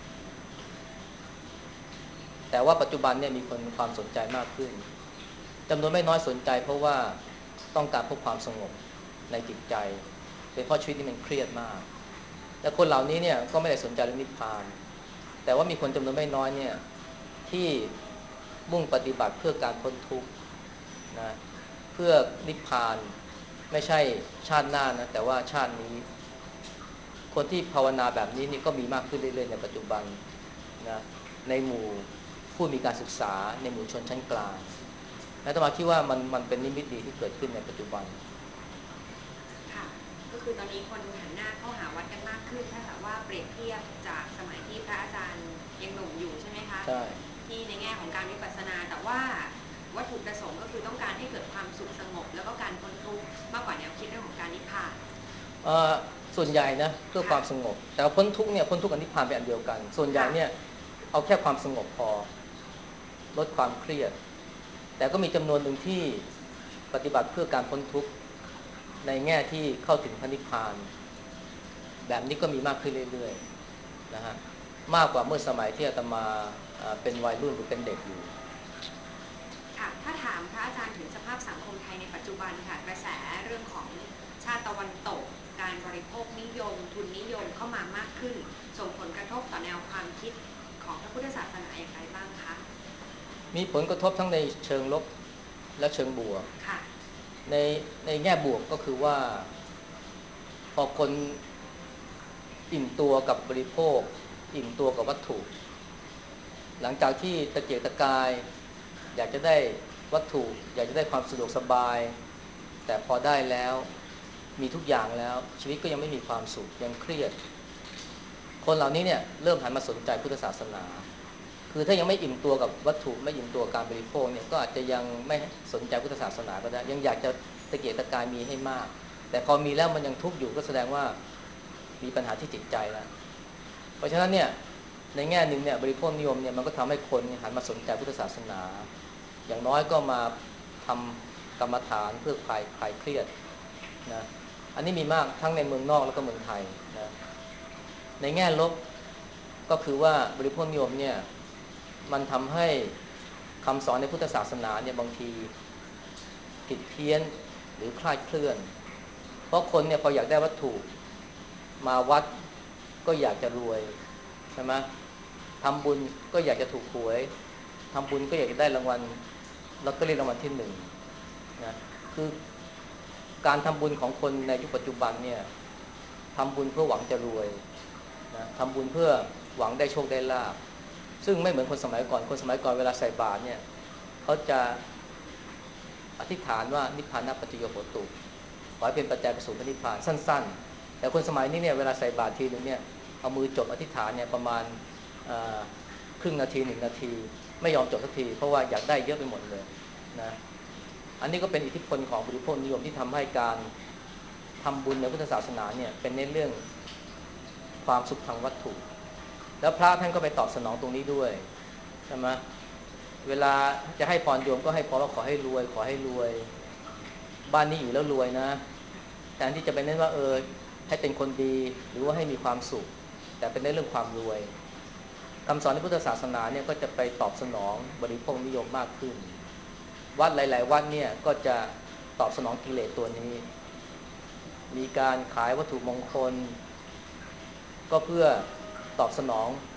แต่ว่าปัจจุบันเนี่ยมีคนมีความสนใจมากขึ้นจำนวนไม่น้อยสนใจเพราะว่าต้องการพบความสงบในจิตใจเป็นเพราะชีวิตนี้มันเครียดมากและคนเหล่านี้เนี่ยก็ไม่ได้สนใจเรื่องนิพพานแต่ว่ามีคนจำนวนไม่น้อยเนี่ยที่มุ่งปฏิบัติเพื่อการพ้นทุกข์นะเพื่อนิพพานไม่ใช่ชาติหน้านะแต่ว่าชาตินี้คนที่ภาวนาแบบนี้นี่ก็มีมากขึ้นเรื่อยๆในปัจจุบันนะในหมู่ผู้มีการศึกษาในหมู่ชนชั้นกลางและอาตมาคิดว่ามันมันเป็นนิมิตดีที่เกิดขึ้นในปัจจุบันค่ะก็คือตอนนี้คนหันหน้าเข้าหาวัดกันมากขึ้นถ้าหากว่าเปรียบเทียบจากสมัยที่พระอาจารย์ยังหนุ่มอยู่ใช่ไหมคะใช่ที่ในแง่ของการวิปัสสนาแต่ว่าวัตถุประสงค์ก็คือต้องการให้เกิดความสุขสงบแล้วก็การพ้นทุกข์มากกว่าแนวคิดเรื่องของการนิพพานเอ่อส่วนใหญ่นะเพื่อความสงบแต่พ้นทุกข์เนี่ยพ้นทุกข์กับนิพพานเป็นอันเดียวกันส่วนใหญ่เนี่ยเอาแค่ความสงบพอลดความเครียดแต่ก็มีจำนวนหนึ่งที่ปฏิบัติเพื่อการพ้นทุกข์ในแง่ที่เข้าถึงพระนิพพานแบบนี้ก็มีมากขึ้นเรื่อยๆนะฮะมากกว่าเมื่อสมัยที่อาตมาเป็นวัยรุ่นหรือเป็นเด็กอยู่ค่ะถ้าถามพระอาจารย์ถึงสภาพสังคมไทยในปัจจุบันค่ะกระแสเรื่องของชาติตะวันตกการบริโภคนิยมทุนนิยมเข้ามามากขึ้นส่งผลกระทบต่อแนวความคิดของพระพุทธศาสนาอย่างไรบ้างคะมีผลกระทบทั้งในเชิงลบและเชิงบวกในในแง่บวกก็คือว่าพอคนอิ่มตัวกับบริโภคอิ่มตัวกับวัตถุหลังจากที่ตะเกียกตะกายอยากจะได้วัตถุอยากจะได้ความสะดวกสบายแต่พอได้แล้วมีทุกอย่างแล้วชีวิตก็ยังไม่มีความสุขยังเครียดคนเหล่านี้เนี่ยเริ่มหันมาสนใจพุทธศาสนาคือถ้ายังไม่อิ่มตัวกับวัตถุไม่อิ่มตัวการบริโภคเนี่ยก็อาจจะยังไม่สนใจพุทธศาสนาก็ได้ยังอยากจะตะเกียกตะกายมีให้มากแต่พอมีแล้วมันยังทุกข์อยู่ก็แสดงว่ามีปัญหาที่จิตใจแล้วเพราะฉะนั้นเนี่ยในแง่หนึ่งเนี่ยบริโภคนิยมเนี่ยมันก็ทำให้คนหันมาสนใจพุทธศาสนาอย่างน้อยก็มาทำกรรมฐานเพื่อคลายคลายเครียดนะอันนี้มีมากทั้งในเมืองนอกแล้วก็เมืองไทยนะในแง่ลบก็คือว่าบริโภคนิยมเนี่ยมันทำให้คำสอนในพุทธศาสนาเนี่ยบางทีผิดเพี้ยนหรือคลาดเคลื่อนเพราะคนเนี่ยพออยากได้วัตถุมาวัดก็อยากจะรวยใช่ไหมทำบุญก็อยากจะถูกหวยทำบุญก็อยากจะได้รางวัลลอตเตอรี่รางวัลที่หนึ่งนะคือการทำบุญของคนในยุคปัจจุบันเนี่ยทำบุญเพื่อหวังจะรวยนะทำบุญเพื่อหวังได้โชคได้ลาภซึ่งไม่เหมือนคนสมัยก่อนคนสมัยก่อนเวลาใส่บาตรเนี่ยเขาจะอธิษฐานว่านิพพานะปัจจโยโหตุขอให้เป็นปัจจัยไปสู่พระนิพพานสั้นๆแต่คนสมัยนี้เนี่ยเวลาใส่บาตรทีนึงเนี่ยเอามือจบอธิษฐานเนี่ยประมาณครึ่งนาทีหนึ่งนาทีไม่ยอมจบสักทีเพราะว่าอยากได้เยอะไปหมดเลยนะอันนี้ก็เป็นอิทธิพลของบริโภคนิยมที่ทำให้การทำบุญในพุทธศาสนาเนี่ยเป็นในเรื่องความสุขทางวัตถุแล้วพระท่านก็ไปตอบสนองตรงนี้ด้วยใช่ไหมเวลาจะให้พรโยมก็ให้พรว่าขอให้รวยขอให้รวยบ้านนี้อยู่แล้วรวยนะแทนที่จะไปเน้นว่าเออให้เป็นคนดีหรือว่าให้มีความสุขแต่เป็นในเรื่องความรวยคำสอนในพุทธศาสนาเนี่ยก็จะไปตอบสนองบริโภคนิยมมากขึ้นวัดหลายๆวัดเนี่ยก็จะตอบสนองกิเลสตัวนี้มีการขายวัตถุมงคลก็เพื่อตอบสนอง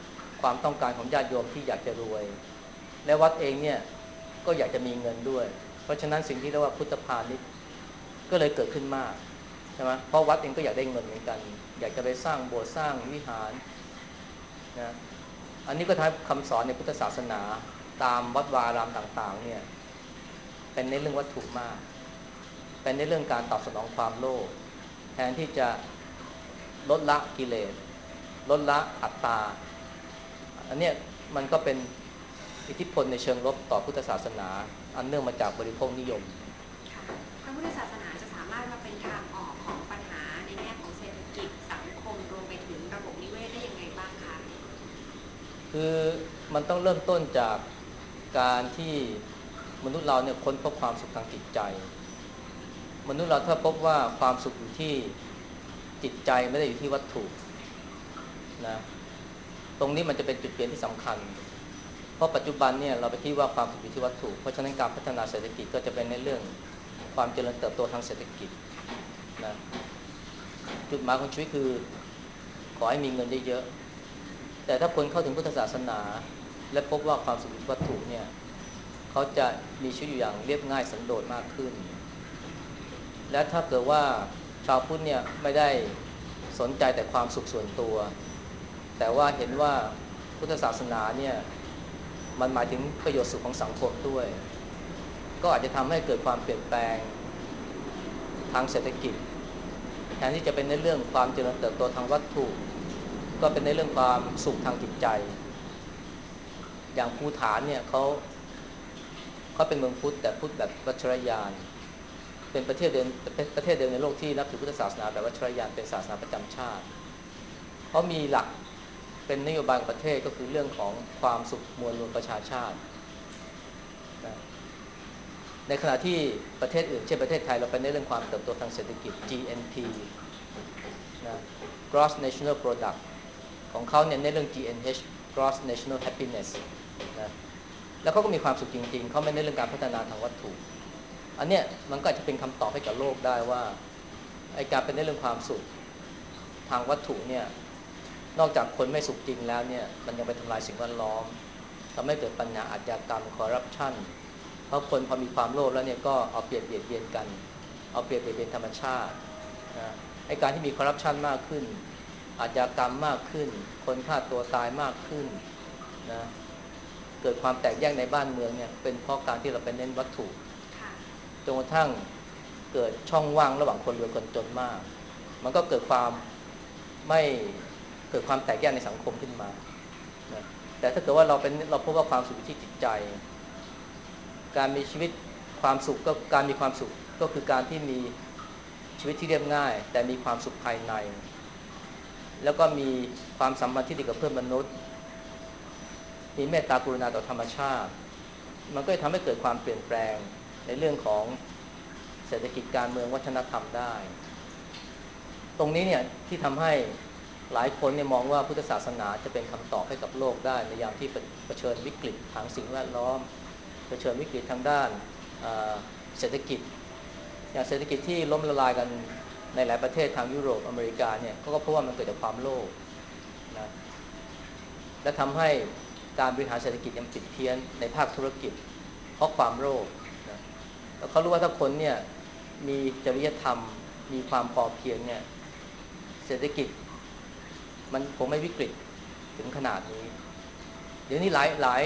ความต้องการของญาติโยมที่อยากจะรวย และวัดเองเนี่ยก็อยากจะมีเงินด้วยเพราะฉะนั้นสิ่งที่เรียกว่าพุทธพาณิชย์ก็เลยเกิดขึ้นมากใช่ไหมเพราะวัดเองก็อยากได้เงินเหมือนกันอยากจะไปสร้างโบสถ์สร้างวิหารนะอันนี้ก็ทำให้คำสอนในพุทธศาสนาตามวัดวาอารามต่างๆเนี่ยเป็นในเรื่องวัตถุมากเป็นในเรื่องการตอบสนองความโลภแทนที่จะลดละกิเลสลดละอัตตาอันเนี้ยมันก็เป็นอิทธิพลในเชิงลบต่อพุทธศาสนาอันเนื่องมาจากบริโภคนิยมค่ะพระพุทธศาสนาจะสามารถมาเป็นทางออกของปัญหาในแง่ของเศรษฐกิจสังคมรวมไปถึงระบบนิเวศได้ยังไงบ้างคะคือมันต้องเริ่มต้นจากการที่มนุษย์เราเนี่ยค้นพบความสุขทางจิตใจมนุษย์เราถ้าพบว่าความสุขอยู่ที่จิตใจไม่ได้อยู่ที่วัตถุนะตรงนี้มันจะเป็นจุดเปลี่ยนที่สำคัญเพราะปัจจุบันเนี่ยเราไปคิดว่าความสุขอยู่ที่วัตถุเพราะฉะนั้นการพัฒนาเศรษฐกิจก็จะเป็นในเรื่องความเจริญเติบโตทางเศรษฐกิจนะจุดหมายของชีวิตคือขอให้มีเงินเยอะๆแต่ถ้าคนเข้าถึงพุทธศาสนาและพบว่าความสุขอยู่ที่วัตถุเนี่ยเขาจะมีชีวิตอยู่อย่างเรียบง่ายสันโดษมากขึ้นและถ้าเกิดว่าชาวพุทธเนี่ยไม่ได้สนใจแต่ความสุขส่วนตัวแต่ว่าเห็นว่าพุทธศาสนาเนี่ยมันหมายถึงประโยชน์สุขของสังคมด้วยก็อาจจะทำให้เกิดความเปลี่ยนแปลงทางเศรษฐกิจแทนที่จะเป็นในเรื่องความเจริญเติบโตทางวัตถุก็เป็นในเรื่องความสุขทางจิตใจอย่างภูฏานเนี่ยเขาเขาเป็นเมืองพุทธแต่พุทธแบบวัชรยานเป็นประเทศเดียวประเทศเดียวในโลกที่นับถือพุทธศาสนาแบบวัชรยานเป็นศาสนาประจำชาติเขามีหลักเป็นนโยบายของประเทศก็คือเรื่องของความสุขมวลรวมประชาชาตินะในขณะที่ประเทศอื่นเช่นประเทศไทยเราเป็นในเรื่องความเติบโตทางเศรษฐกิจ จี เอ็น พี นะ Gross National Product ของเขาเนี่ยในเรื่อง จี เอ็น เอช Gross National Happiness นะแล้วเขาก็มีความสุขจริงๆเขาไม่ในเรื่องการพัฒนาทางวัตถุอันเนี้ยมันก็อาจจะเป็นคำตอบให้กับโลกได้ว่าไอ้การเป็นในเรื่องความสุขทางวัตถุเนี่ยนอกจากคนไม่สุขจริงแล้วเนี่ยมันยังไปทำลายสิ่งแวดล้อมทำให้เกิดปัญหาอาชญากรรมคอร์รัปชันเพราะคนพอมีความโลภแล้วเนี่ยก็เอาเปรียบเบียดเบียนกันเอาเปรียบเบียดเบียนธรรมชาตินะไอ้การที่มีคอร์รัปชันมากขึ้นอาชญากรรมมากขึ้นคนฆ่าตัวตายมากขึ้นนะเกิดความแตกแยกในบ้านเมืองเนี่ยเป็นเพราะการที่เราไปเน้นวัตถุจนกระทั่งเกิดช่องว่างระหว่างคนรวยคนจนมากมันก็เกิดความไม่เกิดความแตกแยกในสังคมขึ้นมานะแต่ถ้าเกิดว่าเราเป็นเราพบว่าความสุขอยู่ที่จิตใจการมีชีวิตความสุขก็การมีความสุขก็คือการที่มีชีวิตที่เรียบง่ายแต่มีความสุขภายในแล้วก็มีความสัมพันธ์ที่ดีกับเพื่อนมนุษย์มีเมตตากรุณาต่อธรรมชาติมันก็จะทำให้เกิดความเปลี่ยนแปลงในเรื่องของเศรษฐกิจการเมืองวัฒนธรรมได้ตรงนี้เนี่ยที่ทำให้หลายคนเนี่ยมองว่าพุทธศาสนาจะเป็นคำตอบให้กับโลกได้ในยามที่เผชิญวิกฤตทางสิ่งแวดล้อมเผชิญวิกฤตทางด้านเศรษฐกิจอย่างเศรษฐกิจที่ล้มละลายกันในหลายประเทศทางยุโรปอเมริกาเนี่ยก็เพราะว่ามันเกิดจากความโลภนะและทำให้การบริหารเศรษฐกิจยังผิดเพี้ยนในภาคธุรกิจเพราะความโลภนะแล้วเขารู้ว่าถ้าคนเนี่ยมีจริยธรรมมีความพอเพียงเนี่ยเศรษฐกิจมันคงไม่วิกฤตถึงขนาดนี้เดี๋ยวนี้หลายหลาย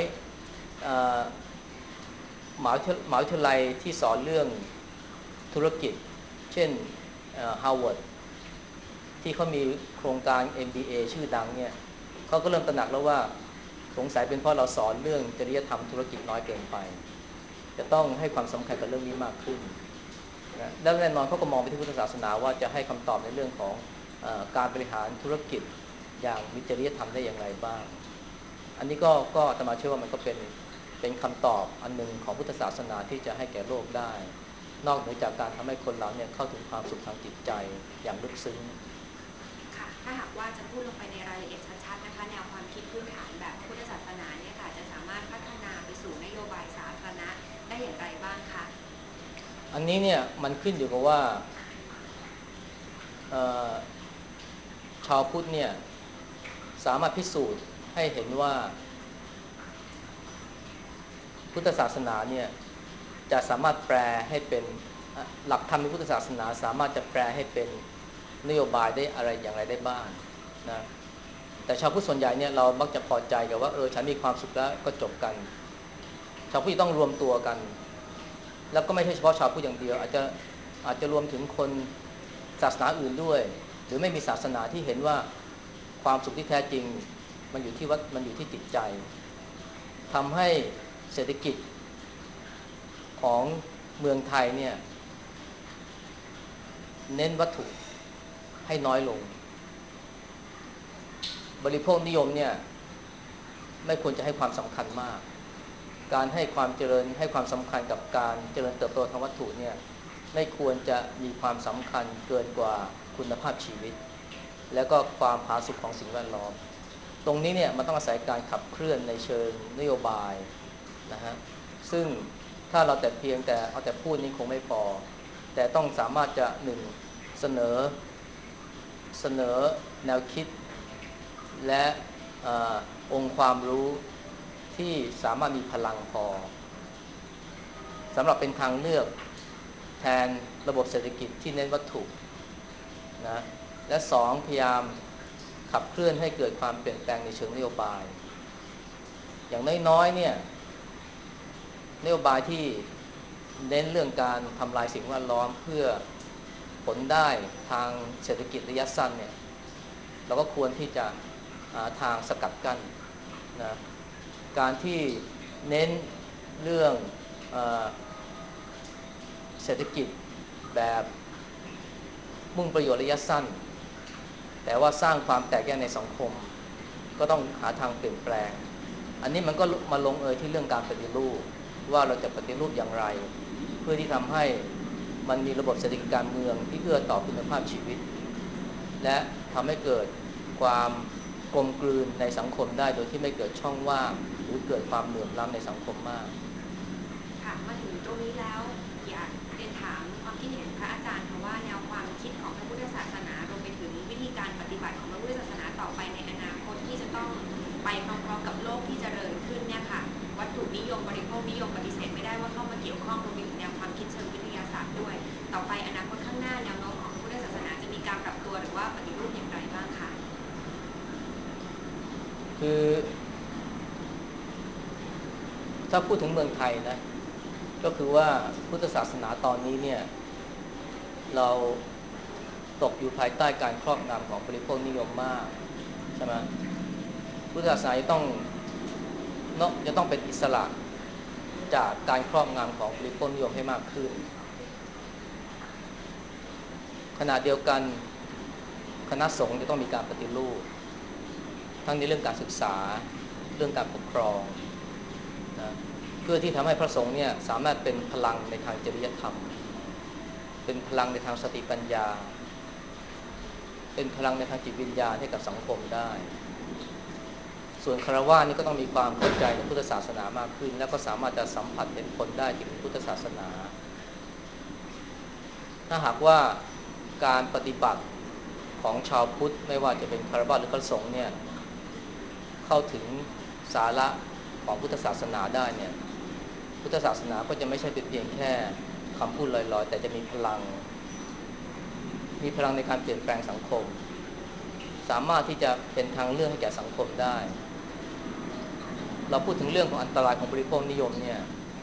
มหาวิทยาลัยที่สอนเรื่องธุรกิจเช่นฮาร์วาร์ดที่เขามีโครงการ เอ็ม บี เอ ชื่อดังเนี่ยเขาก็เริ่มตระหนักแล้วว่าสงสัยเป็นเพราะเราสอนเรื่องจริยธรรมธุรกิจน้อยเกินไปจะต้องให้ความสำคัญกับเรื่องนี้มากขึ้นนะและแน่นอนเขาก็มองไปที่พุทธศาสนาว่าจะให้คำตอบในเรื่องของเอ่อการบริหารธุรกิจอย่างมีจริยธรรมได้อย่างไรบ้างอันนี้ก็ก็อาตมาเชื่อว่ามันก็เป็นเป็นคำตอบอันนึงของพุทธศาสนาที่จะให้แก่โลกได้นอกเหนือจากการทำให้คนเราเนี่ยเข้าถึงความสุขทางจิตใจอย่างลึกซึ้งค่ะถ้าหากว่าจะพูดลงไปในรายละเอียดชัดๆนะคะแนวความคิดพื้นฐานแบบพุทธศาสนาเนี่ยค่ะจะสามารถพัฒนาไปสู่นโยบายสาธารณะได้อย่างไรบ้างคะอันนี้เนี่ยมันขึ้นอยู่กับว่าชาวพุทธเนี่ยสามารถพิสูจน์ให้เห็นว่าพุทธศาสนาเนี่ยจะสามารถแปลให้เป็นหลักธรรมในพุทธศาสนาสามารถจะแปลให้เป็นนโยบายได้อะไรอย่างไรได้บ้างนะแต่ชาวพุทธส่วนใหญ่เนี่ยเรามักจะพอใจกับว่าเออฉันมีความสุขแล้วก็จบกันชาวพุทธต้องรวมตัวกันแล้วก็ไม่ใช่เฉพาะชาวพุทธอย่างเดียวอาจจะอาจจะรวมถึงคนศาสนาอื่นด้วยหรือไม่มีศาสนาที่เห็นว่าความสุขที่แท้จริงมันอยู่ที่วัดมันอยู่ที่จิตใจทำให้เศรษฐกิจของเมืองไทยเนี่ยเน้นวัตถุให้น้อยลงบริโภคนิยมเนี่ยไม่ควรจะให้ความสำคัญมากการให้ความเจริญให้ความสำคัญกับการเจริญเติบโตทางวัตถุเนี่ยไม่ควรจะมีความสำคัญเกินกว่าคุณภาพชีวิตแล้วก็ความผาสุกของสิ่งแวดล้อมตรงนี้เนี่ยมันต้องอาศัยการขับเคลื่อนในเชิงนโยบายนะฮะซึ่งถ้าเราแต่เพียงแต่เอาแต่พูดนี้คงไม่พอแต่ต้องสามารถจะหนึ่งเสนอเสนอแนวคิดและอองค์ความรู้ที่สามารถมีพลังพอสำหรับเป็นทางเลือกแทนระบบเศรษฐกิจที่เน้นวัตถุนะและสองพยายามขับเคลื่อนให้เกิดความเปลี่ยนแปลงในเชิงนโยบายอย่างน้อยๆเนี่ยนโยบายที่เน้นเรื่องการทำลายสิ่งแวดล้อมเพื่อผลได้ทางเศรษฐกิจระยะสั้นเนี่ยเราก็ควรที่จะหาทางสกัดกั้นนะการที่เน้นเรื่องเอ่อเศรษฐกิจแบบมุ่งประโยชน์ระยะสั้นแต่ว่าสร้างความแตกแยกในสังคมก็ต้องหาทางเปลี่ยนแปลงอันนี้มันก็มาลงเอยที่เรื่องการปฏิรูปว่าเราจะปฏิรูปอย่างไรเพื่อที่ทำให้มันมีระบบเศรษฐกิจการเมืองที่เอื้อต่อคุณภาพชีวิตและทำให้เกิดความกลมกลืนในสังคมได้โดยที่ไม่เกิดช่องว่างหรือเกิดความเหลื่อมล้ำในสังคมมากค่ะมาถึงตรงนี้แล้วอยากเรียนถามความคิดเห็นพระอาจารย์ค่ะว่าแนวความคิดของพระพุทธศาสนารวมไปถึงวิธีการปฏิบัติของพระพุทธศาสนาต่อไปในอนาคตที่จะต้องไปพร้อมๆกับโลกที่เจริญขึ้นเนี่ยค่ะวัตถุนิยมบริโภคนิยมปฏิเสธไม่ได้ว่าเข้ามาเกี่ยวข้องรวมไปถึงแนวความคิดเชิงวิทยาศาสตร์ด้วยต่อไปอนาคตข้างหน้าแนวโน้มของพระพุทธศาสนาจะมีการปรับตัวหรือว่าปฏิรูปอย่างไรบ้างคะคือถ้าพูดถึงเมืองไทยนะก็คือว่าพุทธศาสนาตอนนี้เนี่ยเราตกอยู่ภายใต้การครอบงำของบริโภคนิยมมากใช่ไหมพุทธศาสนาจะต้องเนาะจะต้องเป็นอิสระจากการครอบงำของบริโภคนิยมให้มากขึ้นขณะเดียวกันคณะสงฆ์จะต้องมีการปฏิรูปทั้งในเรื่องการศึกษาเรื่องการปกครองนะเพื่อที่ทำให้พระสงฆ์เนี่ยสามารถเป็นพลังในทางจริยธรรมเป็นพลังในทางสติปัญญาเป็นพลังในทางจิตวิญญาณให้กับสังคมได้ส่วนฆราวาสนี่ก็ต้องมีความเข้าใจในพุทธศาสนามากขึ้นแล้วก็สามารถจะสัมผัสเห็นผลได้ถึงพุทธศาสนาถ้าหากว่าการปฏิบัติของชาวพุทธไม่ว่าจะเป็นฆราวาสหรือฆราวสงฆ์เนี่ยเข้าถึงสาระของพุทธศาสนาได้เนี่ยพุทธศาสนาก็จะไม่ใช่เป็นเพียงแค่คำพูดลอยๆแต่จะมีพลังมีพลังในการเปลี่ยนแปลงสังคมสามารถที่จะเป็นทางเลือกให้แก่สังคมได้เราพูดถึงเรื่องของอันตรายของบริโภคนิยมเนี่ย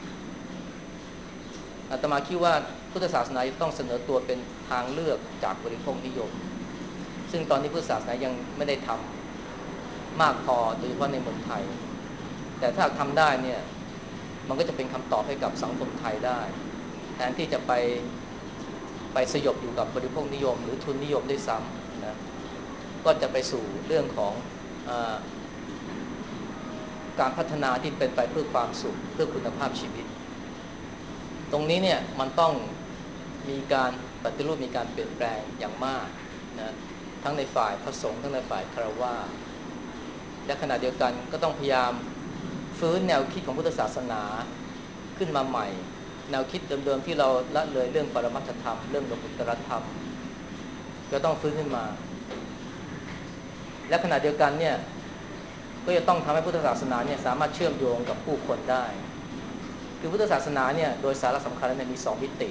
อาตมาคิดว่าพุทธศาสนาต้องเสนอตัวเป็นทางเลือกจากบริโภคนิยมซึ่งตอนนี้พุทธศาสนายังไม่ได้ทำมากพอโดยเฉพาะในเมืองไทยแต่ถ้าทำได้เนี่ยมันก็จะเป็นคำตอบให้กับสังคมไทยได้แทนที่จะไปไปสยบอยู่กับบริโภคนิยมหรือทุนนิยมด้วยซ้ำนะก็จะไปสู่เรื่องของเอ่อการพัฒนาที่เป็นไปเพื่อความสุขเพื่อคุณภาพชีวิตตรงนี้เนี่ยมันต้องมีการปฏิรูปมีการเปลี่ยนแปลงอย่างมากนะทั้งในฝ่ายพระสงฆ์ทั้งในฝ่ายฆราวาสและขณะเดียวกันก็ต้องพยายามฟื้นแนวคิดของพุทธศาสนาขึ้นมาใหม่แนวคิดเดิมๆที่เราละเลยเรื่องปรมัตถธรรมเรื่องโลกุตตรธรรมก็ต้องฟื้นขึ้นมาและขณะเดียวกันเนี่ยก็จะต้องทำให้พุทธศาสนาเนี่ยสามารถเชื่อมโยงกับผู้คนได้คือพุทธศาสนาเนี่ยโดยสาระสำคัญแล้วเนี่ยมีสองมิติ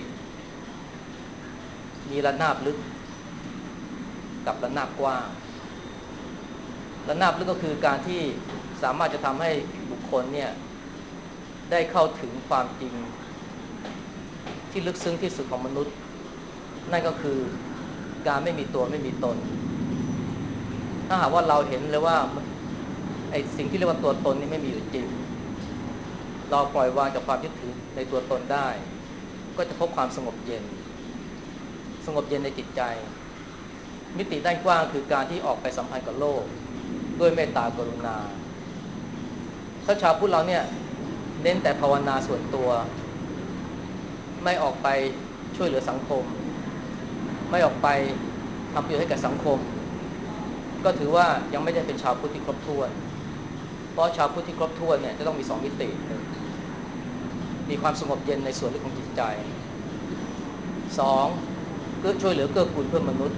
มีระนาบลึกกับระนาบกว้างระนาบลึกก็คือการที่สามารถจะทำให้บุคคลเนี่ยได้เข้าถึงความจริงที่ลึกซึ้งที่สุดของมนุษย์นั่นก็คือการไม่มีตัวไม่มีตนถ้าหากว่าเราเห็นเลยว่าไอ้สิ่งที่เรียกว่าตัวตนนี่ไม่มีอยู่จริงเราปล่อยวางจากความยึดถือในตัวตนได้ก็จะพบความสงบเย็นสงบเย็นในจิตใจมิติด้านกว้างคือการที่ออกไปสัมพันธ์กับโลกด้วยเมตตากรุณาถ้าชาวพุทธเราเนี่ยเน้นแต่ภาวนาส่วนตัวไม่ออกไปช่วยเหลือสังคมไม่ออกไปทำประโยชน์ให้กับสังคมก็ถือว่ายังไม่ได้เป็นชาวพุทธที่ครบถ้วนเพราะชาวพุทธที่ครบถ้วนเนี่ยจะต้องมีสองมิติหนึ่งมีความสงบเย็นในส่วนลึกของจิตใจสองเพื่อช่วยเหลือเกื้อกูลเพื่อนมนุษย์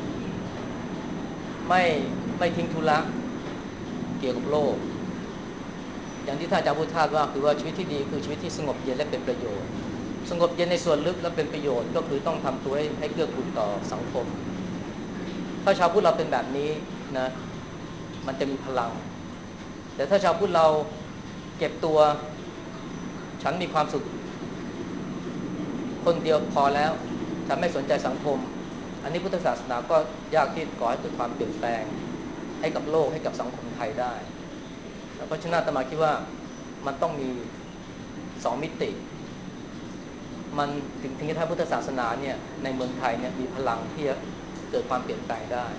ไม่ไม่ทิ้งธุระเกี่ยวกับโลกอย่างที่ท่านอาจารย์พุทธทาสว่าคือว่าชีวิตที่ดีคือชีวิตที่สงบเย็นและเป็นประโยชน์สงบเย็นในส่วนลึกและเป็นประโยชน์ก็คือต้องทำตัวให้ให้เกื้อกูลต่อสังคมถ้าชาวพุทธเราเป็นแบบนี้นะมันจะมีพลังแต่ถ้าชาวพุทธเราเก็บตัวฉันมีความสุขคนเดียวพอแล้วฉันไม่สนใจสังคมอันนี้พุทธศาสนาก็ยากที่ก่อให้เกิดความเปลี่ยนแปลงให้กับโลกให้กับสังคมไทยได้เพราะฉะนั้นอาตมาคิดว่ามันต้องมีสองมิติมันถึงถึงที่ท่านพุทธศาสนาเนี่ยในเมืองไทยเนี่ยมีพลังที่จะเกิดความเปลี่ยนแปลงได้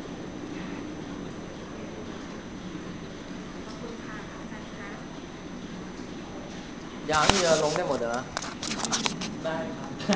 ขอบคุณค่ะอาจารย์คะยางนี่จะลงได้หมดเหรอได้ครับ